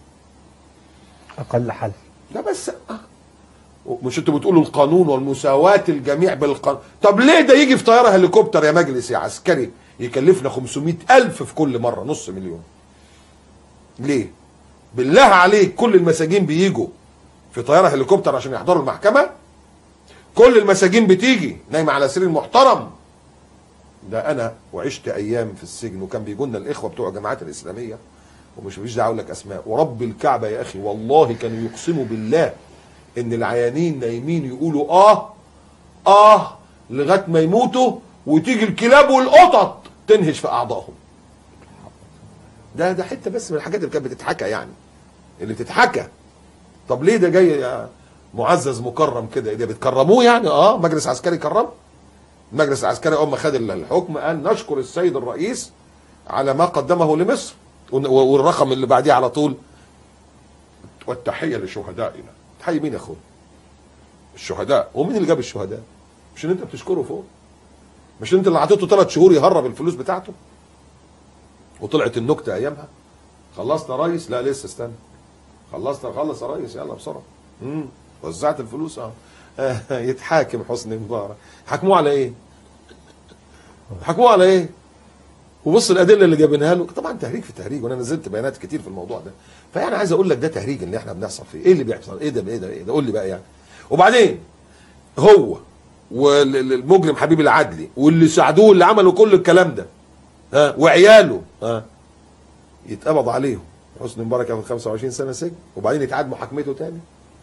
اقل حل. لا بس مش انتوا بتقولوا القانون والمساواة الجميع بالقانون؟ طب ليه ده يجي في طيارة هليكوبتر يا مجلس يا عسكري يكلفنا 500,000 في كل مرة، نص مليون؟ ليه؟ بالله عليك، كل المساجين بيجوا في طيارة هليكوبتر عشان يحضروا المحكمة؟ كل المساجين بتيجي نايمة على سرير محترم؟ ده انا وعشت ايام في السجن وكان بيجوا لنا الاخوة بتوع الجماعات الاسلامية، ومش دعوة اقول لك اسماء، ورب الكعبة يا اخي والله كانوا يقسموا بالله ان العيانين نايمين يقولوا اه لغايه ما يموتوا، وتيجي الكلاب والقطط تنهش في اعضائهم. ده حته بس من الحاجات اللي كانت بتتحكى يعني، اللي بتتحكى. طب ليه ده جاي يا معزز مكرم كده؟ ده بتكرموه يعني؟ مجلس عسكري كرم. المجلس العسكري اول ما خد الحكم قال نشكر السيد الرئيس على ما قدمه لمصر، والرقم اللي بعديه على طول والتحيه لشهدائنا. تحيي مين يا اخويا؟ الشهداء. ومين اللي جاب الشهداء؟ مش ان انت بتشكره فوق؟ مش انت اللي عطيته 3 شهور يهرب الفلوس بتاعته؟ وطلعت النكته ايامها خلصنا يا ريس؟ لا لسه استنى. خلص يا ريس، يلا بسرعه. وزعت الفلوس. يتحاكم حسني مبارك. حكموه على ايه؟ حكموه على ايه؟ وبص الادله اللي جايبينها له، طبعا تهريج في تهريج، وانا نزلت بيانات كتير في الموضوع ده. فيعني عايز اقول لك ده تهريج اللي احنا بنحصل فيه. ايه اللي بيحصل؟ ايه ده قول لي بقى يعني. وبعدين هو والمجرم حبيب العدلي واللي ساعدوه اللي عملوا كل الكلام ده وعياله يتقبض عليهم. حسني مبارك ياخد 25 سنه سجن وبعدين يتعاد محاكمته تاني.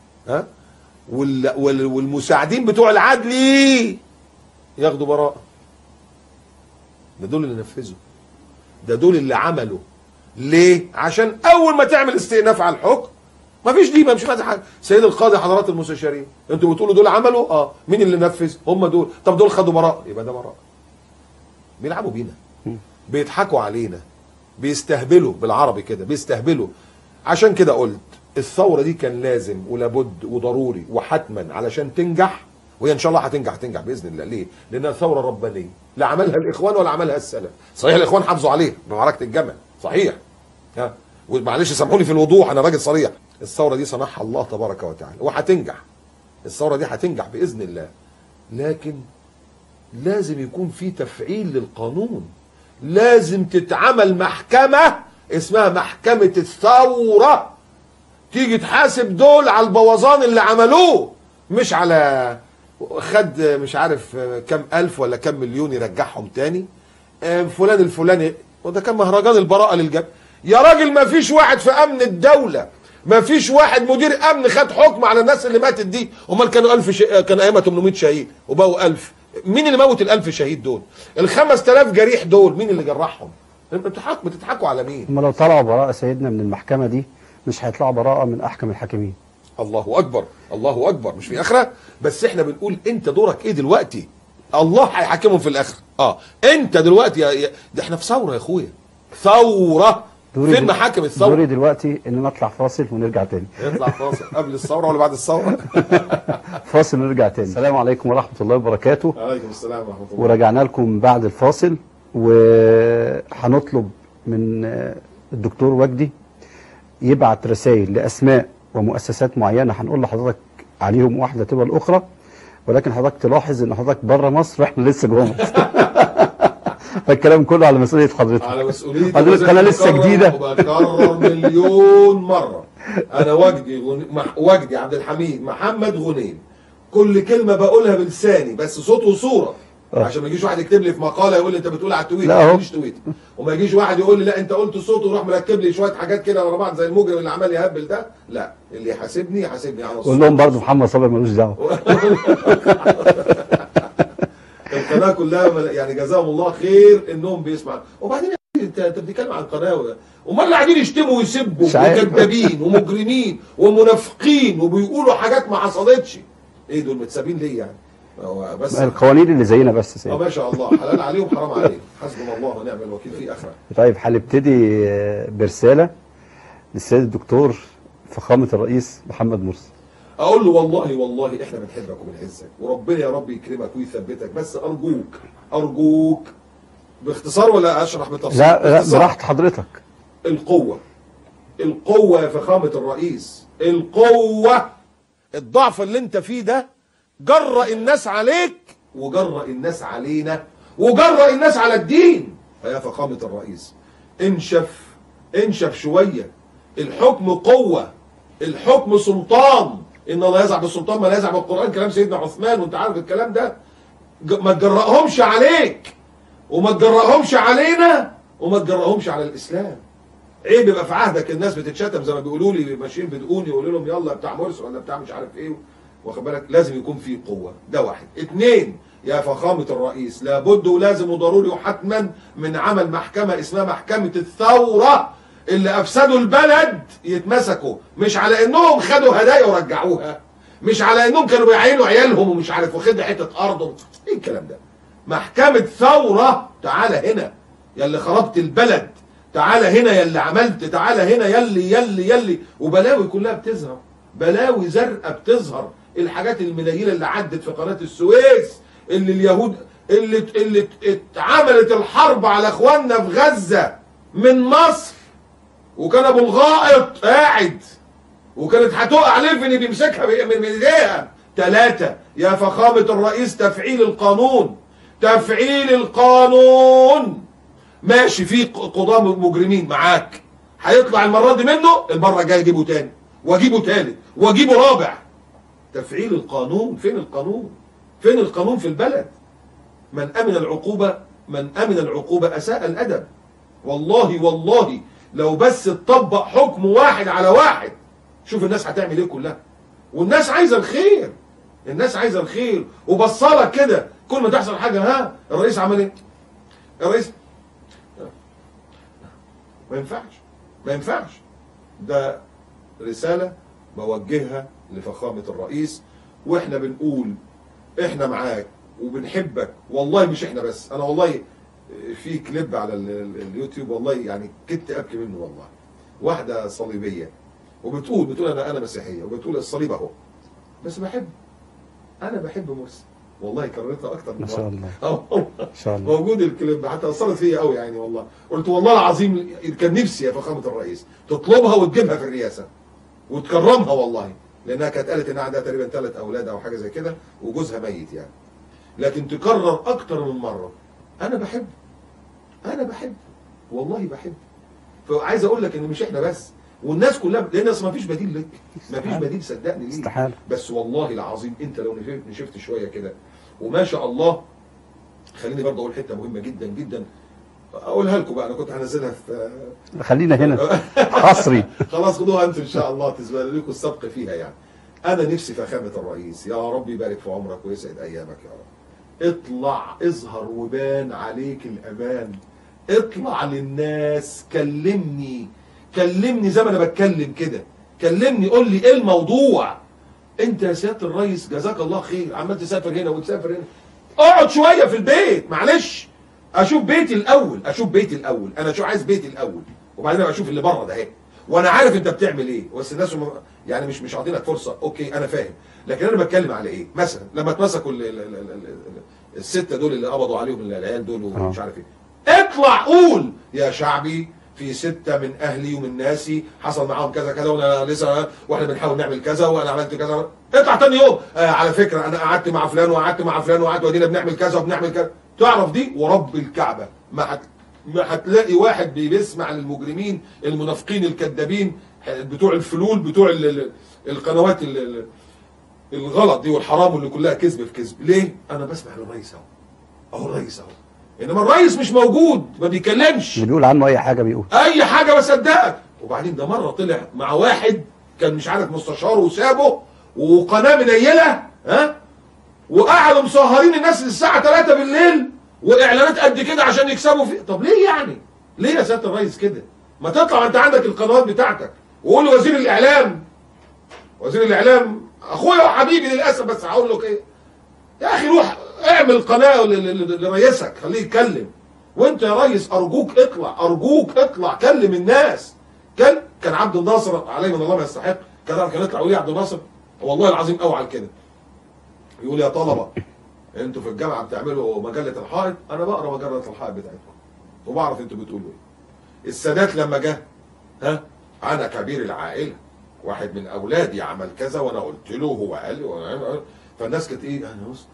والمساعدين بتوع العدلي ياخدوا براءه. ده دول اللي نفذوا، ده دول اللي عملوا. ليه؟ عشان اول ما تعمل استئناف على الحكم مفيش دي، مش فاتح حاجه. سيد القاضي حضرات المستشارين، انتوا بتقولوا دول عملوا؟ مين اللي نفذ؟ هم دول. طب دول خدوا براءه، يبقى ده براءه. بيلعبوا بينا، بيضحكوا علينا، بيستهبلوا بالعربي كده، بيستهبلوا. عشان كده قلت الثوره دي كان لازم ولابد وضروري وحتما علشان تنجح، وهي ان شاء الله هتنجح باذن الله. ليه؟ لانها ثوره ربانيه، لا عملها الاخوان ولا عملها السلف. صحيح الاخوان حافظوا عليها بمعركه الجمل، صحيح، ومعلش سامحوني في الوضوح، انا راجل صريح. الثوره دي صنعها الله تبارك وتعالى وهتنجح. الثوره دي هتنجح باذن الله، لكن لازم يكون في تفعيل للقانون. لازم تتعمل محكمه اسمها محكمه الثوره، تيجي تحاسب دول على البوظان اللي عملوه، مش على خد مش عارف كم ألف ولا كم مليون يرجعهم تاني. فلان الفلاني، وده كان مهرجان البراءة للجبهة. يا راجل ما فيش واحد في أمن الدولة، ما فيش واحد مدير أمن خد حكم على الناس اللي ماتت دي. امال كانوا 1000 كان أيامها 800 شهيد وبقوا 1000. مين اللي موت ال1000 شهيد دول؟ ال5000 جريح دول مين اللي جرحهم؟ بتضحكوا على مين؟ هم لو طلعوا براءة سيدنا من المحكمة دي مش هيطلعوا براءة من أحكم الحاكمين. الله اكبر، الله اكبر، مش في اخره. بس احنا بنقول انت دورك ايه دلوقتي؟ الله هيحاكمهم في الاخره. انت دلوقتي ده احنا في ثوره يا اخويا، ثوره. فين محاكم الثوره؟ دوري دلوقتي ان نطلع فاصل ونرجع تاني. نطلع فاصل قبل الثوره ولا بعد الثوره؟ فاصل ونرجع تاني. السلام عليكم ورحمه الله وبركاته. وعليكم السلام ورحمه الله. ورجعنا لكم بعد الفاصل، وهنطلب من الدكتور وجدي يبعت رسائل لاسماء ومؤسسات معينه هنقول لحضرتك عليهم واحده تبقى الاخرى، ولكن حضرتك تلاحظ ان حضرتك بره مصر واحنا لسه جوه مصر. فالكلام كله على مسؤوليه حضرتك. على مسؤوليتي. حضرتك انا لسه جديده. وبكرر مليون مره، انا وجدي عبد الحميد محمد غنيم. كل كلمه بقولها بلساني بس صوت وصوره، عشان ما يجيش واحد يكتب لي في مقاله يقول لي انت بتقول على التويت. ما تقوليش تويت. وما يجيش واحد يقول لي لا انت قلت صوت ويروح مركب لي شويه حاجات كده ورا بعض زي المجرم اللي عمال يهبل ده. لا، اللي يحاسبني يحاسبني على الصوت. قول لهم برضه محمد صابر ملوش دعوه. القناه كلها يعني جزاهم الله خير انهم بيسمعوا. وبعدين انت بتتكلم عن قناه، امال اللي قاعدين يشتموا ويسبوا وكذابين ومجرمين ومنافقين وبيقولوا حاجات ما حصلتش، ايه دول متسابين ليه يعني؟ هو بس القوانين اللي زينا بس سيدي. ما شاء الله، حلال عليهم حرام عليهم، حسبنا الله ونعم الوكيل في اخره. طيب هنبتدي برساله للسيد الدكتور فخامه الرئيس محمد مرسي. اقول له والله احنا بنحبك وبنعزك، وربنا يا رب يكرمك ويثبتك، بس ارجوك باختصار ولا اشرح بالتفصيل؟ لا براحه حضرتك. القوه يا فخامه الرئيس، القوه. الضعف اللي انت فيه ده جرأ الناس عليك وجرأ الناس علينا وجرأ الناس على الدين. فيا فخامه الرئيس انشف شويه. الحكم قوه، الحكم سلطان. ان الله يزع بالسلطان ما لا يزع بالقران، كلام سيدنا عثمان وانت عارف الكلام ده. ما تجرأهمش عليك وما تجرأهمش علينا وما تجرأهمش على الاسلام. عيب يبقى في عهدك الناس بتتشتم زي ما بيقولوا لي ماشيين بدقوني يقولوا لهم يلا بتاع مرسي ولا بتاع مش عارف ايه، واخد بالك؟ لازم يكون في قوه، ده واحد. اتنين، يا فخامه الرئيس لابد ولازم وضروري وحتما من عمل محكمه اسمها محكمه الثوره. اللي افسدوا البلد يتمسكوا، مش على انهم خدوا هدايا ورجعوها، مش على انهم كانوا بيعينوا عيالهم ومش عارف واخد حته ارض. ايه الكلام ده؟ محكمه ثوره. تعالى هنا يا اللي خربت البلد، تعالى هنا يا اللي عملت، تعالى هنا يلي وبلاوي كلها بتظهر، بلاوي زرقاء بتظهر. الحاجات المنيله اللي عدت في قناه السويس، اللي اليهود اللي اتعملت الحرب على اخواننا في غزه من مصر، وكان ابو الغائط قاعد وكانت هتقع ليفني بيمسكها من ايديها. 3، يا فخامه الرئيس تفعيل القانون. تفعيل القانون. ماشي، في قضاة مجرمين معاك، هيطلع المره دي منه، المره الجايه اجيبه تاني واجيبه تالت واجيبه رابع. تفعيل القانون. فين القانون؟ فين القانون في البلد؟ من امن العقوبه اساء الادب. والله لو بس تطبق حكم واحد على واحد، شوف الناس هتعمل ايه كلها. والناس عايزه الخير، الناس عايزه الخير وبصلك كده. كل ما تحصل حاجه الرئيس عمل ايه؟ الرئيس ما ينفعش. ده رساله بوجهها لفخامه الرئيس، واحنا بنقول احنا معاك وبنحبك. والله مش احنا بس، انا والله في كليب على اليوتيوب والله يعني كنت ابكي منه والله. واحده صليبيه وبتقول انا مسيحيه، وبتقول الصليب اهو، بس انا بحب مرسي. والله كررتها اكتر من مره. ما شاء الله. ان شاء الله موجود الكليب، حتى اثرت فيا قوي يعني. والله قلت والله العظيم كان نفسي يا فخامه الرئيس تطلبها وتجيبها في الرئاسه وتكرمها والله، لانها كانت قالت انها عندها تقريبا 3 اولاد او حاجه زي كده وجوزها ميت يعني. لكن تكرر اكتر من مره انا بحب والله بحب. فعايز اقول لك ان مش احنا بس، والناس كلها، لان اصل ما فيش بديل لك، ما فيش بديل صدقني ليه. استحاله. بس والله العظيم انت لو نشفت شويه كده وما شاء الله. خليني برضه اقول حته مهمه جدا جدا اقولها لكم بقى، انا كنت هنزلها في خلينا هنا حصري. خلاص خدوها انتم ان شاء الله، تسبق لكم السبق فيها يعني. انا نفسي فخامه الرئيس يا رب يبارك في عمرك ويسعد ايامك يا رب. اطلع اظهر وبان عليك الامان. اطلع للناس، كلمني زي ما انا بتكلم كده، كلمني قول لي ايه الموضوع. انت يا سياده الريس جزاك الله خير عمال تسافر هنا وتسافر هنا، اقعد شويه في البيت معلش، اشوف بيتي الاول، انا شو عايز بيتي الاول، وبعدين ابقى اشوف اللي بره ده اهي. وانا عارف انت بتعمل ايه، بس الناس يعني مش عاطينك فرصه. اوكي انا فاهم، لكن انا بتكلم على ايه؟ مثلا لما اتمسكوا السته دول اللي قبضوا عليهم العيال دول ومش عارف ايه، اطلع قول يا شعبي في 6 من اهلي ومن ناسي حصل معاهم كذا كذا، وانا لسه واحنا بنحاول نعمل كذا وانا عملت كذا. اطلع تاني يوم على فكره انا قعدت مع فلان وقعدت مع فلان وقعدت ودينا بنعمل كذا وبنعمل كذا. تعرف دي ورب الكعبه ما هتلاقي واحد بيسمع للمجرمين المنافقين الكذابين بتوع الفلول بتوع القنوات الغلط دي والحرام واللي كلها كذب في كذب. ليه؟ انا بسمع للرئيس اهو الرئيس اهو، انما الرئيس مش موجود ما بيكلمش، اللي بيقول عنه اي حاجه بيقول اي حاجه بصدقك. وبعدين ده مره طلع مع واحد كان مش عارف مستشار وسابه وقناه منيله وقعدوا مسهرين الناس للساعه 3 بالليل واعلانات قد كده عشان يكسبوا فيه. طب ليه يعني؟ ليه يا سياده الرئيس كده؟ ما تطلع انت عندك القنوات بتاعتك وقول لوزير الاعلام، وزير الاعلام اخويا وحبيبي للاسف بس هقول لك ايه، يا اخي روح اعمل قناه لرئيسك خليه يتكلم. وانت يا ريس ارجوك اطلع كلم الناس. كان عبد الناصر عليه من الله ما يستحق كان يطلع يقول يا عبد الناصر والله العظيم اوعى كده، يقول يا طلبه انتوا في الجامعه بتعملوا مجله الحائط، انا بقرا مجله الحائط بتاعتكم وبعرف انتوا بتقولوا ايه. السادات لما جه انا كبير العائله واحد من اولادي عمل كذا وانا قلت له هو قال لي فالناس كانت ايه انا بص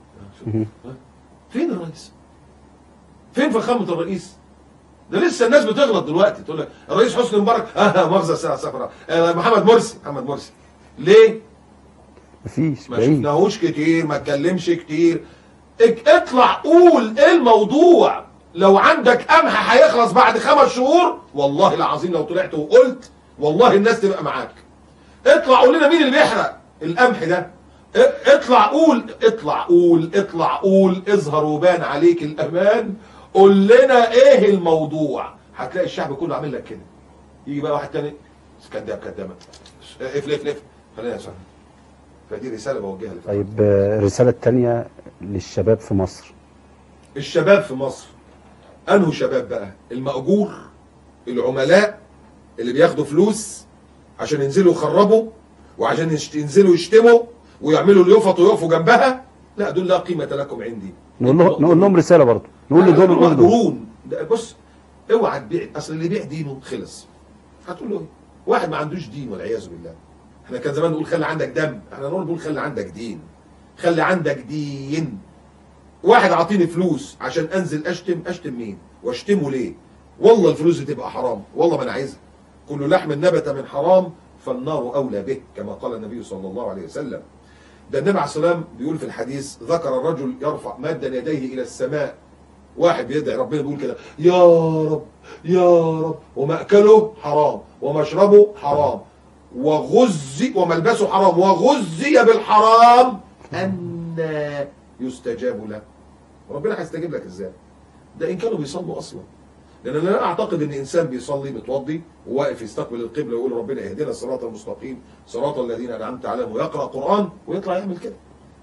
فين الرئيس؟ فين فخامه الرئيس؟ ده لسه الناس بتغلط دلوقتي تقول لك الرئيس حسني مبارك مؤاخذه الساعه صفراء محمد مرسي ليه؟ مفيش ما شفناهوش كتير، ما اتكلمش كتير. اطلع قول ايه الموضوع. لو عندك قمح هيخلص بعد 5 شهور والله العظيم لو طلعت وقلت والله الناس تبقى معاك. اطلع قول لنا مين اللي بيحرق القمح ده. اطلع قول اظهر وبان عليك الامان. قول لنا ايه الموضوع. هتلاقي الشعب كله عامل لك كده. يجي بقى واحد تاني كدامه اف خلينا نسمع. فدي رساله بوجهها لك. طيب الرساله الثانيه للشباب في مصر. الشباب في مصر انهوا شباب بقى؟ المأجور، العملاء اللي بياخدوا فلوس عشان ينزلوا يخربوا وعشان ينزلوا يشتموا ويعملوا اليفط ويقفوا جنبها. لا دول لا قيمه لكم عندي. نقول لهم رساله برضه، نقول لدول مأجورون. بص اوعى تبيع، اصل اللي يبيع دينه خلص. هتقول له ايه؟ واحد ما عندوش دين والعياذ بالله. احنا كان زمان نقول خلي عندك دم، احنا نقول خلي عندك دين. خلي عندك دين. واحد عاطيني فلوس عشان انزل اشتم مين؟ واشتمه ليه؟ والله الفلوس دي تبقى حرام، والله ما انا عايزها. كل لحم نبت من حرام فالنار اولى به كما قال النبي صلى الله عليه وسلم. ده النبي عليه السلام بيقول في الحديث ذكر الرجل يرفع مادا يديه الى السماء. واحد بيدعي ربنا بيقول كده يا رب يا رب، ومأكله حرام ومشربه حرام وغزي وملبسه حرام وغزي بالحرام أن يستجاب له. ربنا هيستجيب لك ازاي؟ ده ان كانوا بيصلوا اصلا. لان انا اعتقد ان انسان بيصلي متوضي وواقف يستقبل القبله ويقول ربنا اهدنا الصراط المستقيم صراط الذين انعمت عليهم ويقرا قران ويطلع يعمل كده.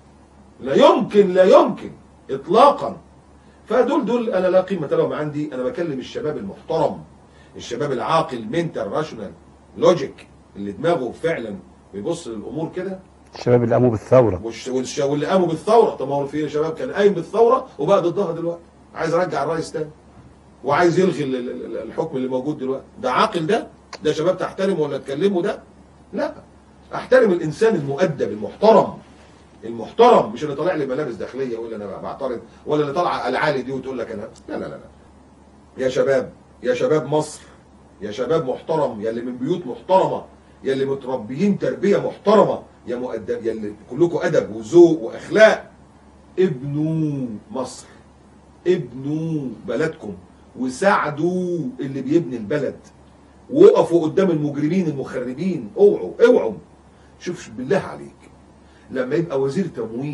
لا يمكن اطلاقا. فدول انا لا قيمه لهم عندي. انا بكلم الشباب المحترم، الشباب العاقل منتال راشونال لوجيك اللي دماغه فعلا بيبص للامور كده. الشباب اللي قاموا بالثوره واللي قاموا بالثوره. طب ما هو في شباب كان قايم بالثوره وبقى ضدها دلوقتي، عايز يرجع الرئيس تاني وعايز يلغي الحكم اللي موجود دلوقتي. ده عاقل ده شباب تحترمه ولا تكلمه ده؟ لا. احترم الانسان المؤدب المحترم مش اللي طالع لي ملابس داخليه يقول انا بعترض، ولا اللي طالعه العالي دي وتقول لك انا لا. يا شباب مصر، يا شباب محترم، يا اللي من بيوت محترمه، يا اللي متربيين تربيه محترمه، يا مؤدب، يا اللي كلكم ادب وذوق واخلاق. ابنوا مصر، ابنوا بلدكم وساعدوا اللي بيبني البلد، وقفوا قدام المجرمين المخربين. اوعوا. شوف بالله عليك لما يبقى وزير تموين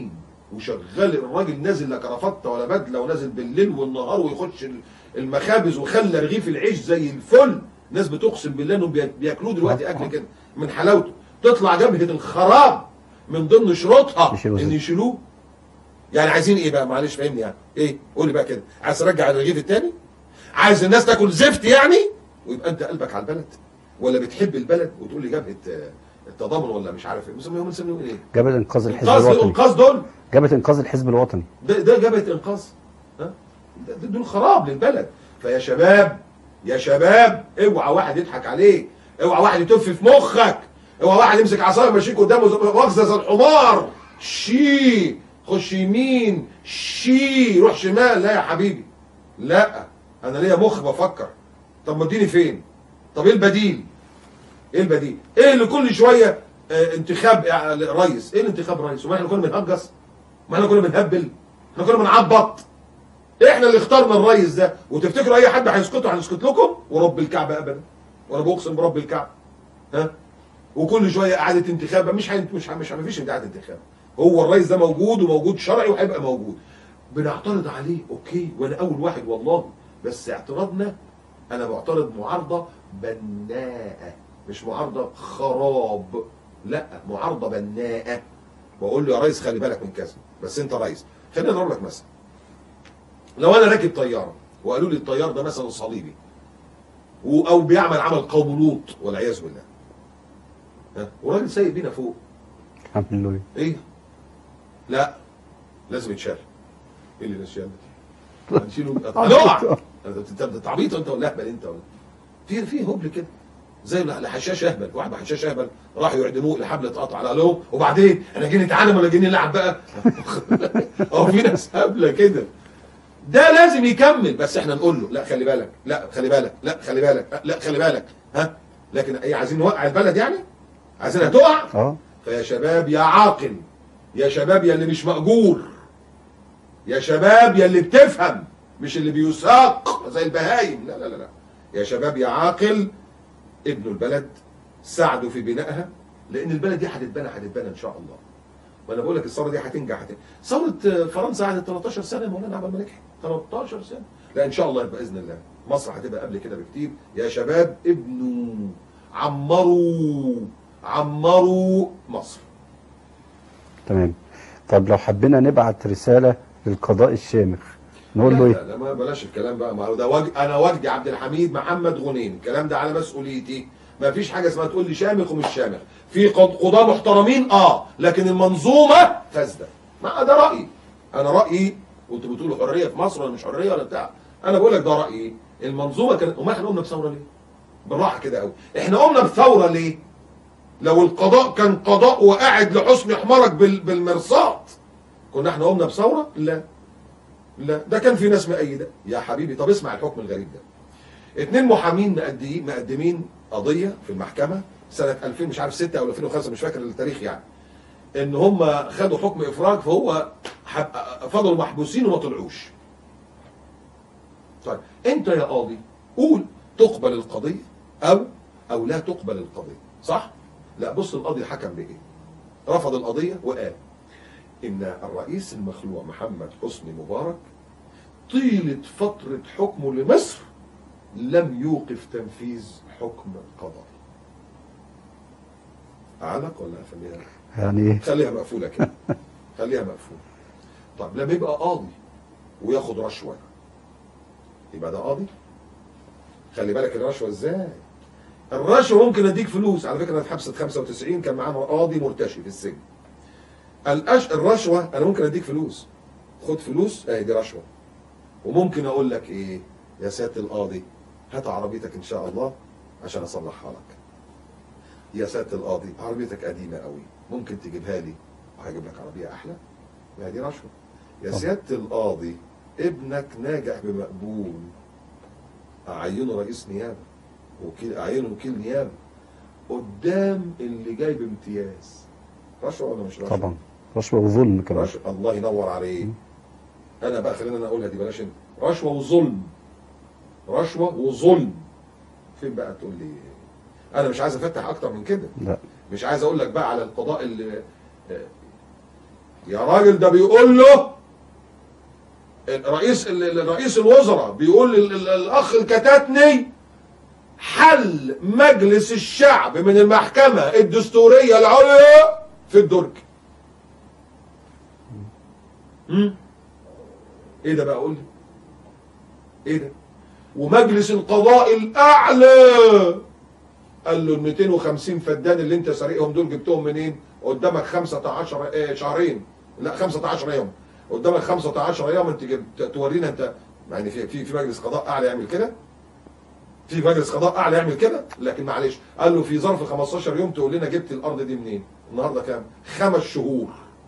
وشغال الراجل نازل لا كرافته ولا بدله، ونازل بالليل والنهار ويخش المخابز وخلى رغيف العيش زي الفل. ناس بتقسم بالله انهم بياكلوه دلوقتي اكل كده من حلاوته. تطلع جبهه الخراب من ضمن شروطها ان يشيلوه. يعني عايزين ايه بقى؟ معلش فهمني يعني ايه؟ قول لي بقى كده، عايز ترجع الرغيف التاني؟ عايز الناس تاكل زفت يعني؟ ويبقى انت قلبك على البلد ولا بتحب البلد وتقول لي جبهه التضامن ولا مش عارف ايه مسميهم ايه؟ جبهه انقاذ الحزب الوطني. انقاذ دول جبهه انقاذ الحزب الوطني. ده جبهه انقاذ. ها؟ دول خراب للبلد. فيا شباب يا شباب، اوعى واحد يضحك عليك، اوعى واحد يتف في مخك، اوعى واحد يمسك عصايه ويمشيك قدامه واخذه زي الحمار. شي خش يمين، شي روح شمال. لا يا حبيبي، لا، انا ليا مخ بفكر. طب ما اديني فين؟ طب ايه البديل؟ ايه البديل؟ ايه اللي كل شويه انتخاب رئيس؟ ايه الانتخاب رئيس؟ وما احنا كنا بنهجص؟ ما احنا كنا بنهبل؟ احنا كنا بنعبط؟ احنا اللي اخترنا الرئيس ده، وتفتكروا اي حد هيسكتوا؟ هنسكت لكم ورب الكعبه ابدا، وانا بقسم برب الكعبه. ها؟ وكل شويه اعاده انتخاب. مش مفيش اعاده انتخاب. هو الرئيس ده موجود وموجود شرعي وهيبقى موجود. بنعترض عليه اوكي، وانا اول واحد والله، بس اعتراضنا انا معترض معارضه بناءه، مش معارضه خراب، لا، معارضه بناءه. بقول له يا ريس خلي بالك من كذا، بس انت ريس. خليني اضرب لك مثلا. لو انا راكب طياره وقالوا لي الطيار ده مثلا صليبي او بيعمل عمل قوم لوط والعياذ بالله، ها، وراجل سايق بينا فوق، الحمد لله، ايه؟ لا، لازم يتشال. ايه اللي يتشال؟ هنشيله هنقع. انت عبيط انت ولا اهبل انت ولا في هبل كده زي الحشاش اهبل. واحد حشاش اهبل راحوا يعدموه الحبل اتقطع على قالهم، وبعدين احنا جايين نتعلم ولا جايين نلعب بقى؟ اه في ناس هبله كده. ده لازم يكمل، بس احنا نقول له لا خلي بالك، لا خلي بالك، لا خلي بالك، لا خلي بالك. ها؟ لكن ايه، عايزين نوقع البلد يعني؟ عايزينها تقع؟ فيا شباب يا عاقل، يا شباب يا اللي مش مأجور، يا شباب يا اللي بتفهم مش اللي بيساق زي البهايم، لا لا لا لا، يا شباب يا عاقل، ابنوا البلد، ساعدوا في بنائها، لان البلد دي هتتبنى ان شاء الله. وانا بقول لك الثوره دي هتنجح. ثوره فرنسا قعدت 13 سنه مولانا عبال ما نجحت، 13 سنه. لا ان شاء الله باذن الله مصر هتبقى قبل كده بكتير. يا شباب ابنوا، عمروا مصر. تمام. طب لو حبينا نبعت رساله للقضاء الشامخ نقول له ايه؟ لا ما بلاش الكلام بقى، ما ده انا وجدي عبد الحميد محمد غنيم، الكلام ده على مسؤوليتي. ما فيش حاجه اسمها تقول لي شامخ ومش شامخ. في قضاه محترمين لكن المنظومه فاسده. ما ده رايي، انا رايي. وانتوا بتقولوا حريه في مصر ولا مش حريه ولا بتاع، انا بقول لك ده رايي. المنظومه كانت، وما احنا قمنا بثوره ليه؟ بالراحه كده قوي، احنا قمنا بثوره ليه؟ لو القضاء كان قضاء وقاعد لحسن حمارك بالمرصاد كنا احنا قمنا بثوره؟ لا لا، ده كان في ناس مؤيده يا حبيبي. طب اسمع الحكم الغريب ده. 2 محامين مقدمين قضيه في المحكمه سنه 2000 مش عارف 6 او 2005 مش فاكر التاريخ يعني، ان هم خدوا حكم افراج، فهو فضلوا محبوسين وما طلعوش. طيب انت يا قاضي قول تقبل القضيه او لا تقبل القضيه، صح؟ لا، بص القاضي حكم بايه؟ رفض القضيه وقال ان الرئيس المخلوع محمد حسني مبارك طيلة فترة حكمه لمصر لم يوقف تنفيذ حكم قضائي. أعلق ولا أخليها؟ يعني ايه؟ خليها مقفولة كده. خليها مقفولة. طب لما يبقى قاضي وياخد رشوة يبقى ده قاضي؟ خلي بالك الرشوة ازاي؟ الرشوة ممكن اديك فلوس، على فكرة انا اتحبست 95 كان معانا قاضي مرتشي في السجن. الرشوة انا ممكن اديك فلوس، خد فلوس اهي دي رشوة. وممكن اقول لك ايه يا سيادة القاضي، هات عربيتك ان شاء الله عشان اصلحها لك. يا سيادة القاضي عربيتك قديمة قوي ممكن تجيبها لي وهجيب لك عربية احلى. ما دي رشوة. يا سيادة القاضي ابنك ناجح بمقبول، اعينه رئيس نيابة، اعينه وكيل نيابة قدام اللي جاي بامتياز. رشوة ولا مش رشوة؟ طبعا رشوة وظلم كمان. الله ينور عليك. انا بقى خلينا انا اقولها دي، بلاش انت. رشوة وظلم، رشوة وظلم. فين بقى تقول لي؟ انا مش عايز افتح اكتر من كده. لا، مش عايز اقول لك بقى على القضاء اللي يا راجل ده بيقول له رئيس الوزراء بيقول الاخ الكتاتني حل مجلس الشعب من المحكمة الدستورية العليا في الدرج. ايه ده بقى؟ قول لي ايه ده؟ ومجلس القضاء الاعلى قال له ال 250 فدان اللي انت سارقهم دول جبتهم منين؟ قدامك 15 شهرين، لا 15 يوم، قدامك 15 يوم انت تورينا انت يعني في مجلس قضاء اعلى يعمل كده؟ في مجلس قضاء اعلى يعمل كده؟ لكن معلش قال له في ظرف 15 يوم تقول لنا جبت الارض دي منين؟ النهارده كام؟ 5 شهور.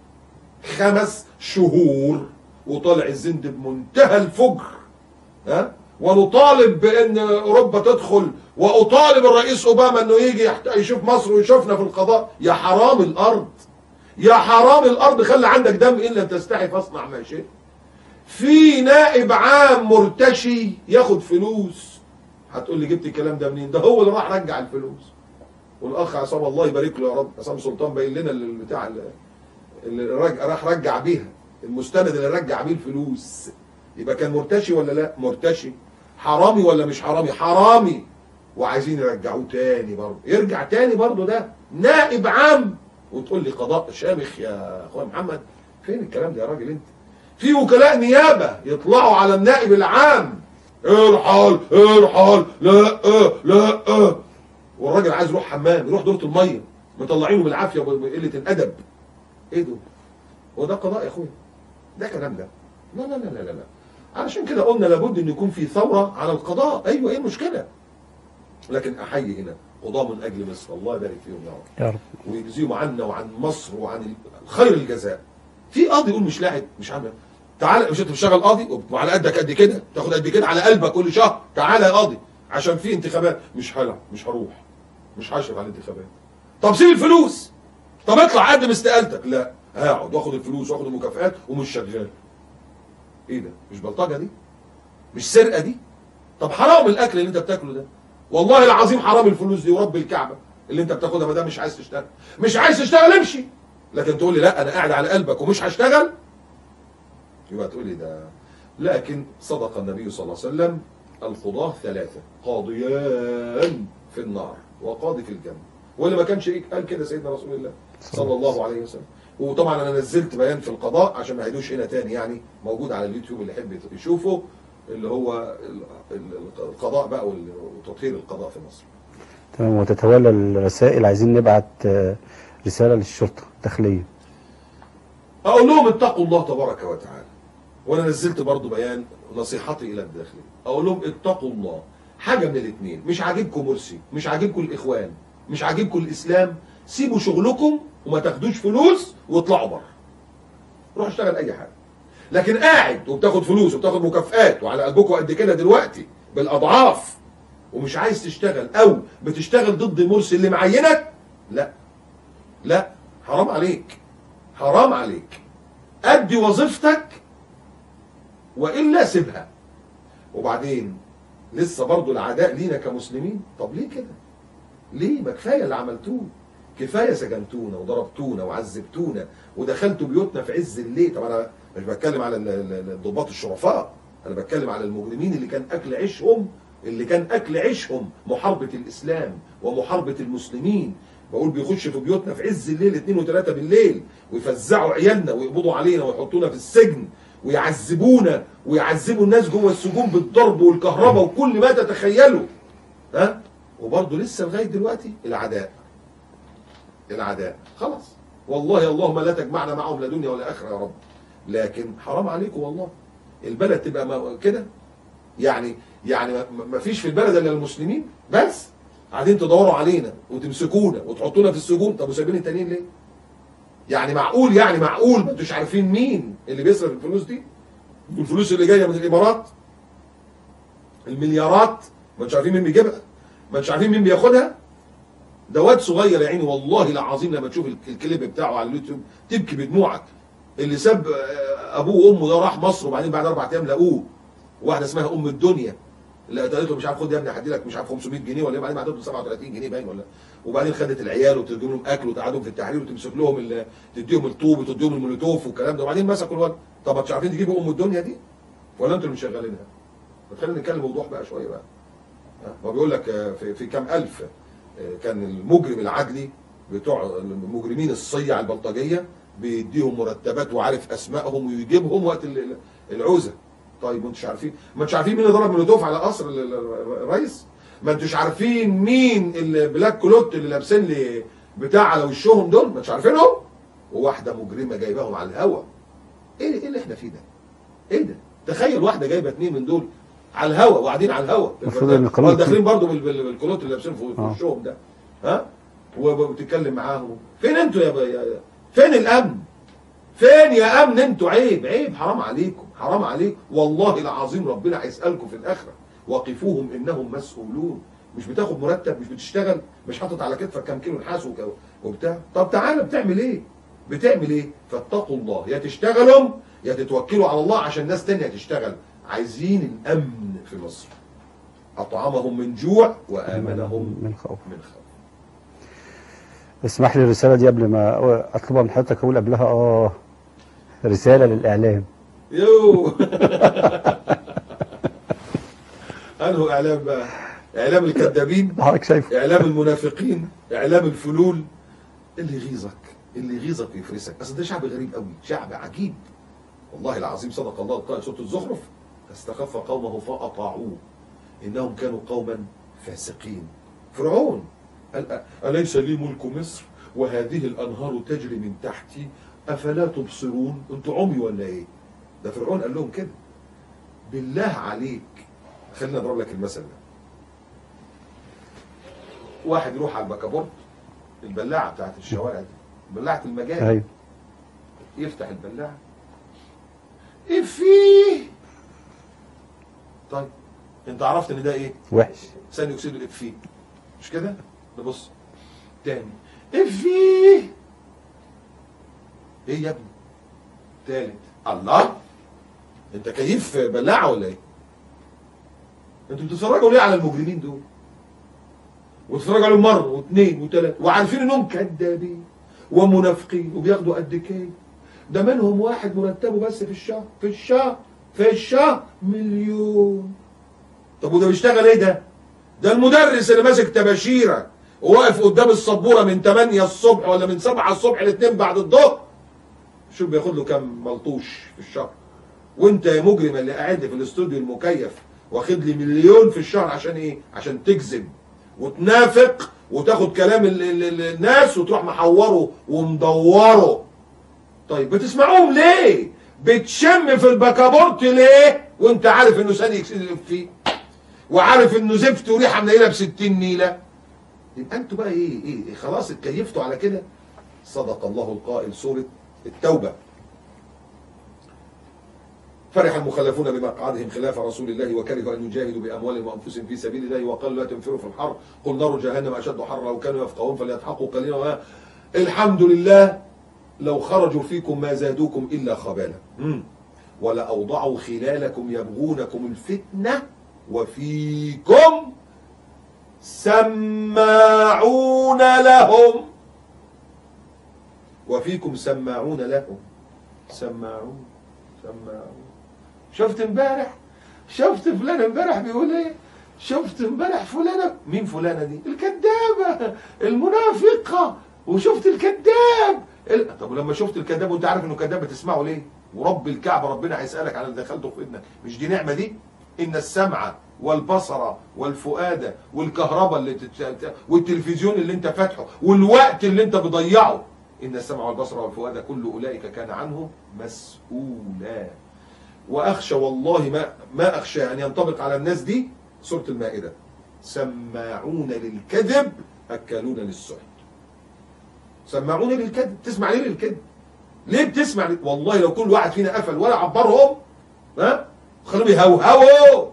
5 شهور وطالع الزند بمنتهى الفجر. ها؟ ونطالب بان اوروبا تدخل، واطالب الرئيس اوباما انه يجي يشوف مصر ويشوفنا في القضاء. يا حرام الارض، يا حرام الارض، خلي عندك دم ان لم تستحي فاصنع ما شئت. في نائب عام مرتشي ياخد فلوس. هتقول لي جبت الكلام ده منين؟ ده هو اللي راح رجع الفلوس. والاخ عصام الله يبارك له يا رب، عصام سلطان باين لنا البتاع اللي راح رجع بيها، المستند اللي رجع بيه الفلوس. يبقى كان مرتشي ولا لا؟ مرتشي. حرامي ولا مش حرامي؟ حرامي. وعايزين يرجعوه تاني برضه، يرجع تاني برضه، ده نائب عام وتقول لي قضاء شامخ يا اخويا محمد؟ فين الكلام ده يا راجل انت؟ في وكلاء نيابه يطلعوا على النائب العام ارحل ارحل، لا لا والراجل عايز يروح حمام، يروح دورة الميه، مطلعينه بالعافيه وبقله الادب. ايه ده؟ هو ده قضاء يا اخويا؟ ده كلام ده؟ لا لا لا لا لا. علشان كده قلنا لابد ان يكون في ثوره على القضاء. ايوه، ايه المشكله؟ لكن احيي هنا قضاة من اجل مصر، الله يبارك فيهم يا رب ويجزيهم عنا وعن مصر وعن خير الجزاء. في قاضي يقول مش لاعب مش عامل، تعالى مش انت بتشتغل قاضي وعلى قدك قد كده، تاخد قد كده على قلبك كل شهر، تعالى يا قاضي عشان في انتخابات. مش هلعب، مش هروح، مش هشرف على الانتخابات. طب سيب الفلوس، طب اطلع قدم استقالتك. لا، هقعد واخد الفلوس واخد المكافآت ومش شغال. ايه ده؟ مش بلطجه دي؟ مش سرقه دي؟ طب حرام الاكل اللي انت بتاكله ده، والله العظيم حرام الفلوس دي ورب الكعبه اللي انت بتاخدها ما دام مش عايز تشتغل. مش عايز تشتغل امشي. لكن تقول لي لا انا قاعد على قلبك ومش هشتغل، يبقى تقول لي ده. لكن صدق النبي صلى الله عليه وسلم: القضاة 3، قاضيان في النار وقاضي في الجنه. واللي ما كانش قال كده سيدنا رسول الله صلى الله عليه وسلم. وطبعا انا نزلت بيان في القضاء عشان ما يعيدوش هنا تاني، يعني موجود على اليوتيوب اللي يحب يشوفه، اللي هو القضاء بقى وتطهير القضاء في مصر. تمام. وتتوالى الرسائل، عايزين نبعت رسالة للشرطة الداخلية. اقول لهم اتقوا الله تبارك وتعالى. وانا نزلت برضو بيان نصيحتي الى الداخلية، اقول لهم اتقوا الله. حاجة من الاثنين، مش عاجبكم مرسي، مش عاجبكم الاخوان، مش عاجبكم الاسلام، سيبوا شغلكم وما تاخدوش فلوس واطلعوا بره. روح اشتغل اي حاجة. لكن قاعد وبتاخد فلوس وبتاخد مكافآت وعلى قلبكم قد كده دلوقتي بالاضعاف، ومش عايز تشتغل او بتشتغل ضد مرسي اللي معينك، لا لا، حرام عليك، حرام عليك. ادي وظيفتك والا سيبها. وبعدين لسه برضو العداء لينا كمسلمين. طب ليه كده؟ ليه؟ ما كفايه اللي عملتوه، كفايه سجنتونا وضربتونا وعذبتونا ودخلتوا بيوتنا في عز الليل. طب انا مش بتكلم على الضباط الشرفاء، انا بتكلم على المجرمين اللي كان اكل عيشهم، محاربه الاسلام ومحاربه المسلمين. بقول بيخش في بيوتنا في عز الليل 2 و3 بالليل ويفزعوا عيالنا ويقبضوا علينا ويحطونا في السجن ويعذبونا ويعذبوا الناس جوه السجون بالضرب والكهرباء وكل ما تتخيلوا. ها؟ وبرضه لسه لغايه دلوقتي العداء خلاص. والله اللهم لا تجمعنا معهم لا دنيا ولا اخره يا رب. لكن حرام عليكم والله البلد تبقى كده. يعني ما فيش في البلد الا المسلمين بس، قاعدين تدوروا علينا وتمسكونا وتحطونا في السجون. طب وسايبين التانيين ليه؟ يعني معقول ما انتوش عارفين مين اللي بيصرف الفلوس دي؟ والفلوس اللي جايه من الامارات المليارات، ما انتوش عارفين مين بيجيبها؟ ما انتوش عارفين مين بياخدها؟ ده واد صغير يا عيني، والله العظيم لما تشوف الكليب بتاعه على اليوتيوب تبكي بدموعك. اللي ساب ابوه وامه ده راح مصر، وبعدين بعد 4 ايام لقوه واحده اسمها ام الدنيا لا قالت له مش عارف خد يا ابني هدي لك مش عارف 500 جنيه ولا ايه، بعدين بعتت له 37 جنيه باين ولا، وبعدين خدت العيال وتجيب لهم اكل وتقعدهم في التحرير وتمسك لهم تديهم الطوب وتديهم المولوتوف والكلام ده، وبعدين مسكوا الولد. طب مش عارفين تجيبوا ام الدنيا دي ولا انتوا اللي مشغلينها؟ خلينا نتكلم بوضوح بقى شويه بقى. هو بيقول لك في كام الف كان المجرم العدلي بتوع المجرمين الصيع البلطجيه بيديهم مرتبات وعارف اسمائهم ويجيبهم وقت العوزه. طيب ما انتوش عارفين، ما انتوش عارفين مين اللي ضرب مولوتوف على قصر الرئيس؟ ما انتوش عارفين مين البلاك كلوت اللي لابسين لي بتاع على وشهم دول؟ ما انتوش عارفينهم؟ وواحده مجرمه جايباهم على الهوا. ايه اللي احنا فيه ده؟ ايه ده؟ تخيل واحده جايبه اثنين من دول على الهوا وقاعدين على الهوا، داخلين برضه بالكلوت اللي لابسين في وشهم ده، ها؟ وبتتكلم معاهم. فين انتوا فين الامن؟ فين يا امن انتوا؟ عيب حرام عليكم، حرام عليكم والله العظيم. ربنا هيسالكم في الاخره، وقفوهم انهم مسؤولون. مش بتاخد مرتب، مش بتشتغل، مش حاطط على كتفك كام كيلو نحاس وبتاع. طب تعالى بتعمل ايه؟ بتعمل ايه؟ فاتقوا الله، يا تشتغلوا يا تتوكلوا على الله عشان ناس تانية تشتغل. عايزين الامن في مصر. اطعمهم من جوع وامنهم من خوف. اسمح لي الرسالة دي قبل ما اطلبها من حضرتك، اقول قبلها رسالة للاعلام. انه اعلام بقى؟ اعلام الكذابين، حضرتك شايفه، اعلام المنافقين، اعلام الفلول. اللي يغيظك ويفرسك. اصل ده شعب غريب قوي، شعب عجيب والله العظيم. صدق الله القائل سورة الزخرف: فاستخف قومه فاطاعوه انهم كانوا قوما فاسقين. فرعون قال: اليس لي ملك مصر وهذه الانهار تجري من تحتي افلا تبصرون؟ انتوا عمي ولا ايه؟ ده فرعون قال لهم كده. بالله عليك خلينا اضرب لك المثل ده. واحد يروح على البكابورت، البلاعه بتاعت الشوارع دي، بلاعه المجاري، ايوه، يفتح البلاعه افيه. طيب انت عرفت ان ده ايه؟ وحش، ثاني اكسيد الافيه، مش كده؟ نبص تاني افيه. ايه يا ابني؟ تالت. الله، انت كيف بلاعه ولا ايه؟ انتوا بتتفرجوا ليه على المجرمين دول؟ وتتفرجوا عليهم مره واثنين وثلاثه وعارفين انهم كذابين ومنافقين وبياخدوا قد كده. ده منهم واحد مرتبه بس في الشهر مليون. طب وده بيشتغل ايه ده؟ ده المدرس اللي ماسك تباشيره وواقف قدام السبوره من 8 الصبح ولا من 7 الصبح ل2 بعد الظهر. شوف بياخد له كام ملطوش في الشهر. وانت يا مجرم اللي قاعد في الاستوديو المكيف واخد لي مليون في الشهر عشان ايه؟ عشان تكذب وتنافق وتاخد كلام الناس وتروح محوره ومدوره. طيب بتسمعوهم ليه؟ بتشم في البكابورت ليه؟ وانت عارف انه ثاني اكسيد الافيه وعارف انه زفت وريحه منيله ب60 نيله. يبقى انتوا بقى ايه خلاص اتكيفتوا على كده. صدق الله القائل سوره التوبه: فرح المخلفون بمقعدهم خلاف رسول الله وكرهوا ان يجاهدوا باموالهم وانفسهم في سبيل الله وقالوا لا تنفروا في الحر قل نار جهنم اشد حرا لو كانوا يفقهون فليضحكوا قليلا. الحمد لله لو خرجوا فيكم ما زادوكم الا خبالا ولأوضعوا خلالكم يبغونكم الفتنه وفيكم سماعون لهم. وفيكم سماعون لهم. سماعون. شفت فلان امبارح بيقول ايه؟ شفت امبارح فلانه. مين فلانه دي؟ الكذابه المنافقه. وشفت الكذاب طب ولما شفت الكذاب وانت عارف انه كذاب بتسمعه ليه؟ ورب الكعبه ربنا هيسالك على اللي دخلته في ودنك. مش دي نعمه دي؟ ان السمع والبصر والفؤاد والكهرباء والتلفزيون اللي انت فاتحه والوقت اللي انت بتضيعه، ان السمع والبصر والفؤاد كل اولئك كان عنه مسؤولا. واخشى والله ما اخشى ان ينطبق على الناس دي سوره المائده: سماعون للكذب اكالون للسحت. سماعون للكذب. تسمع ليه للكذب؟ ليه بتسمع؟ والله لو كل واحد فينا قفل ولا عبرهم خلوهم يهوهوا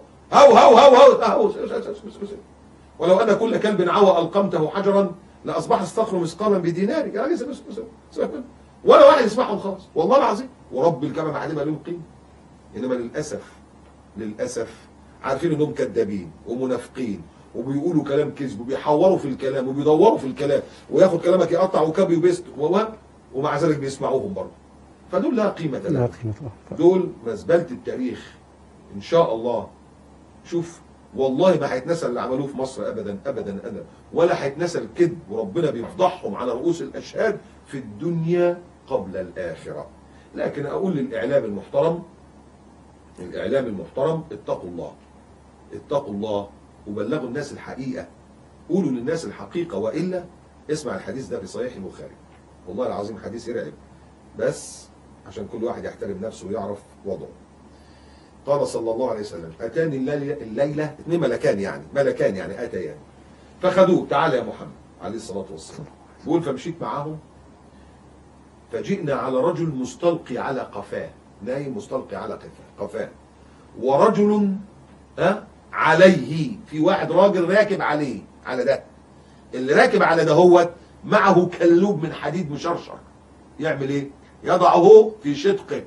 ولو ان كل كلب عوى القمته حجرا لاصبح الصخر مثقالا بدينار. يا راجل ولا واحد يسمعهم خالص والله العظيم. ورب الكعبه ما عاد لهم قيمه. انما للاسف عارفين انهم كذابين ومنافقين وبيقولوا كلام كذب وبيحوروا في الكلام وبيدوروا في الكلام وياخد كلامك يقطع وكابي وبيست ومع ذلك بيسمعوهم برضه. فدول لا قيمة لهم، دول مزبلة التاريخ ان شاء الله. شوف والله ما هيتنسى اللي عملوه في مصر ابدا ابدا ابدا، ولا هيتنسى الكذب، وربنا بيفضحهم على رؤوس الاشهاد في الدنيا قبل الاخره. لكن اقول للاعلام المحترم، الاعلام المحترم، اتقوا الله، اتقوا الله وبلغوا الناس الحقيقه، قولوا للناس الحقيقه، والا اسمع الحديث ده في صحيح البخاري، والله العظيم حديث يرعب، بس عشان كل واحد يحترم نفسه ويعرف وضعه. قال صلى الله عليه وسلم: اتاني الليله اثنين ملكان، يعني ملكان يعني اتيان، فخذوه، تعالى يا محمد عليه الصلاه والسلام. بيقول: فمشيت معاهم فجئنا على رجل مستلقي على قفاه، نايم مستلقي على قفاه، ورجل عليه، في واحد راجل راكب عليه، على ده اللي راكب على ده هو معه كلوب من حديد مشرشر. يعمل ايه؟ يضعه في شدقه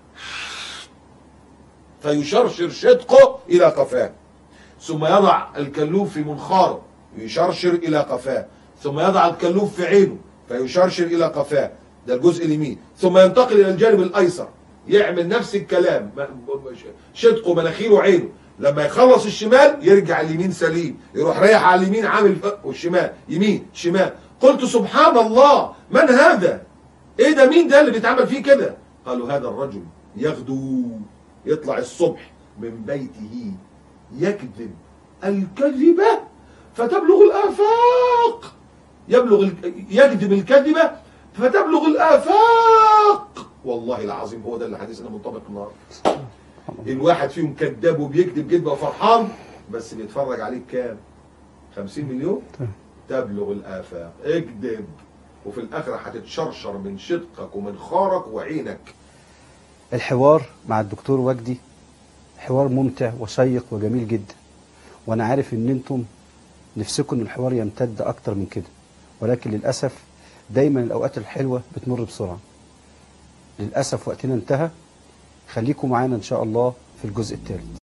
فيشرشر شدقه الى قفاه، ثم يضع الكلوب في منخاره يشرشر الى قفاه، ثم يضع الكلوب في عينه فيشرشر الى قفاه، ده الجزء اليمين، ثم ينتقل الى الجانب الايسر يعمل نفس الكلام، شدقه مناخيره عينه، لما يخلص الشمال يرجع اليمين سليم، يروح رايح على اليمين عامل والشمال يمين شمال. قلت: سبحان الله، من هذا؟ ايه ده؟ مين ده اللي بيتعمل فيه كده؟ قالوا: هذا الرجل يغدو، يطلع الصبح من بيته يكذب الكذبة فتبلغ الآفاق، يكذب الكذبة فتبلغ الآفاق. والله العظيم هو ده اللي حديثنا منطبق النهارده. الواحد فيهم كذاب وبيكذب كذبة وفرحان، بس بيتفرج عليك كام؟ 50 مليون؟ تبلغ الآفاق. اكذب وفي الآخرة هتتشرشر من شدقك ومن خارك وعينك. الحوار مع الدكتور وجدي حوار ممتع وشيق وجميل جدا، وانا عارف ان انتم نفسكم ان الحوار يمتد اكتر من كده، ولكن للاسف دايما الاوقات الحلوه بتمر بسرعه. للاسف وقتنا انتهى، خليكم معانا ان شاء الله في الجزء الثالث.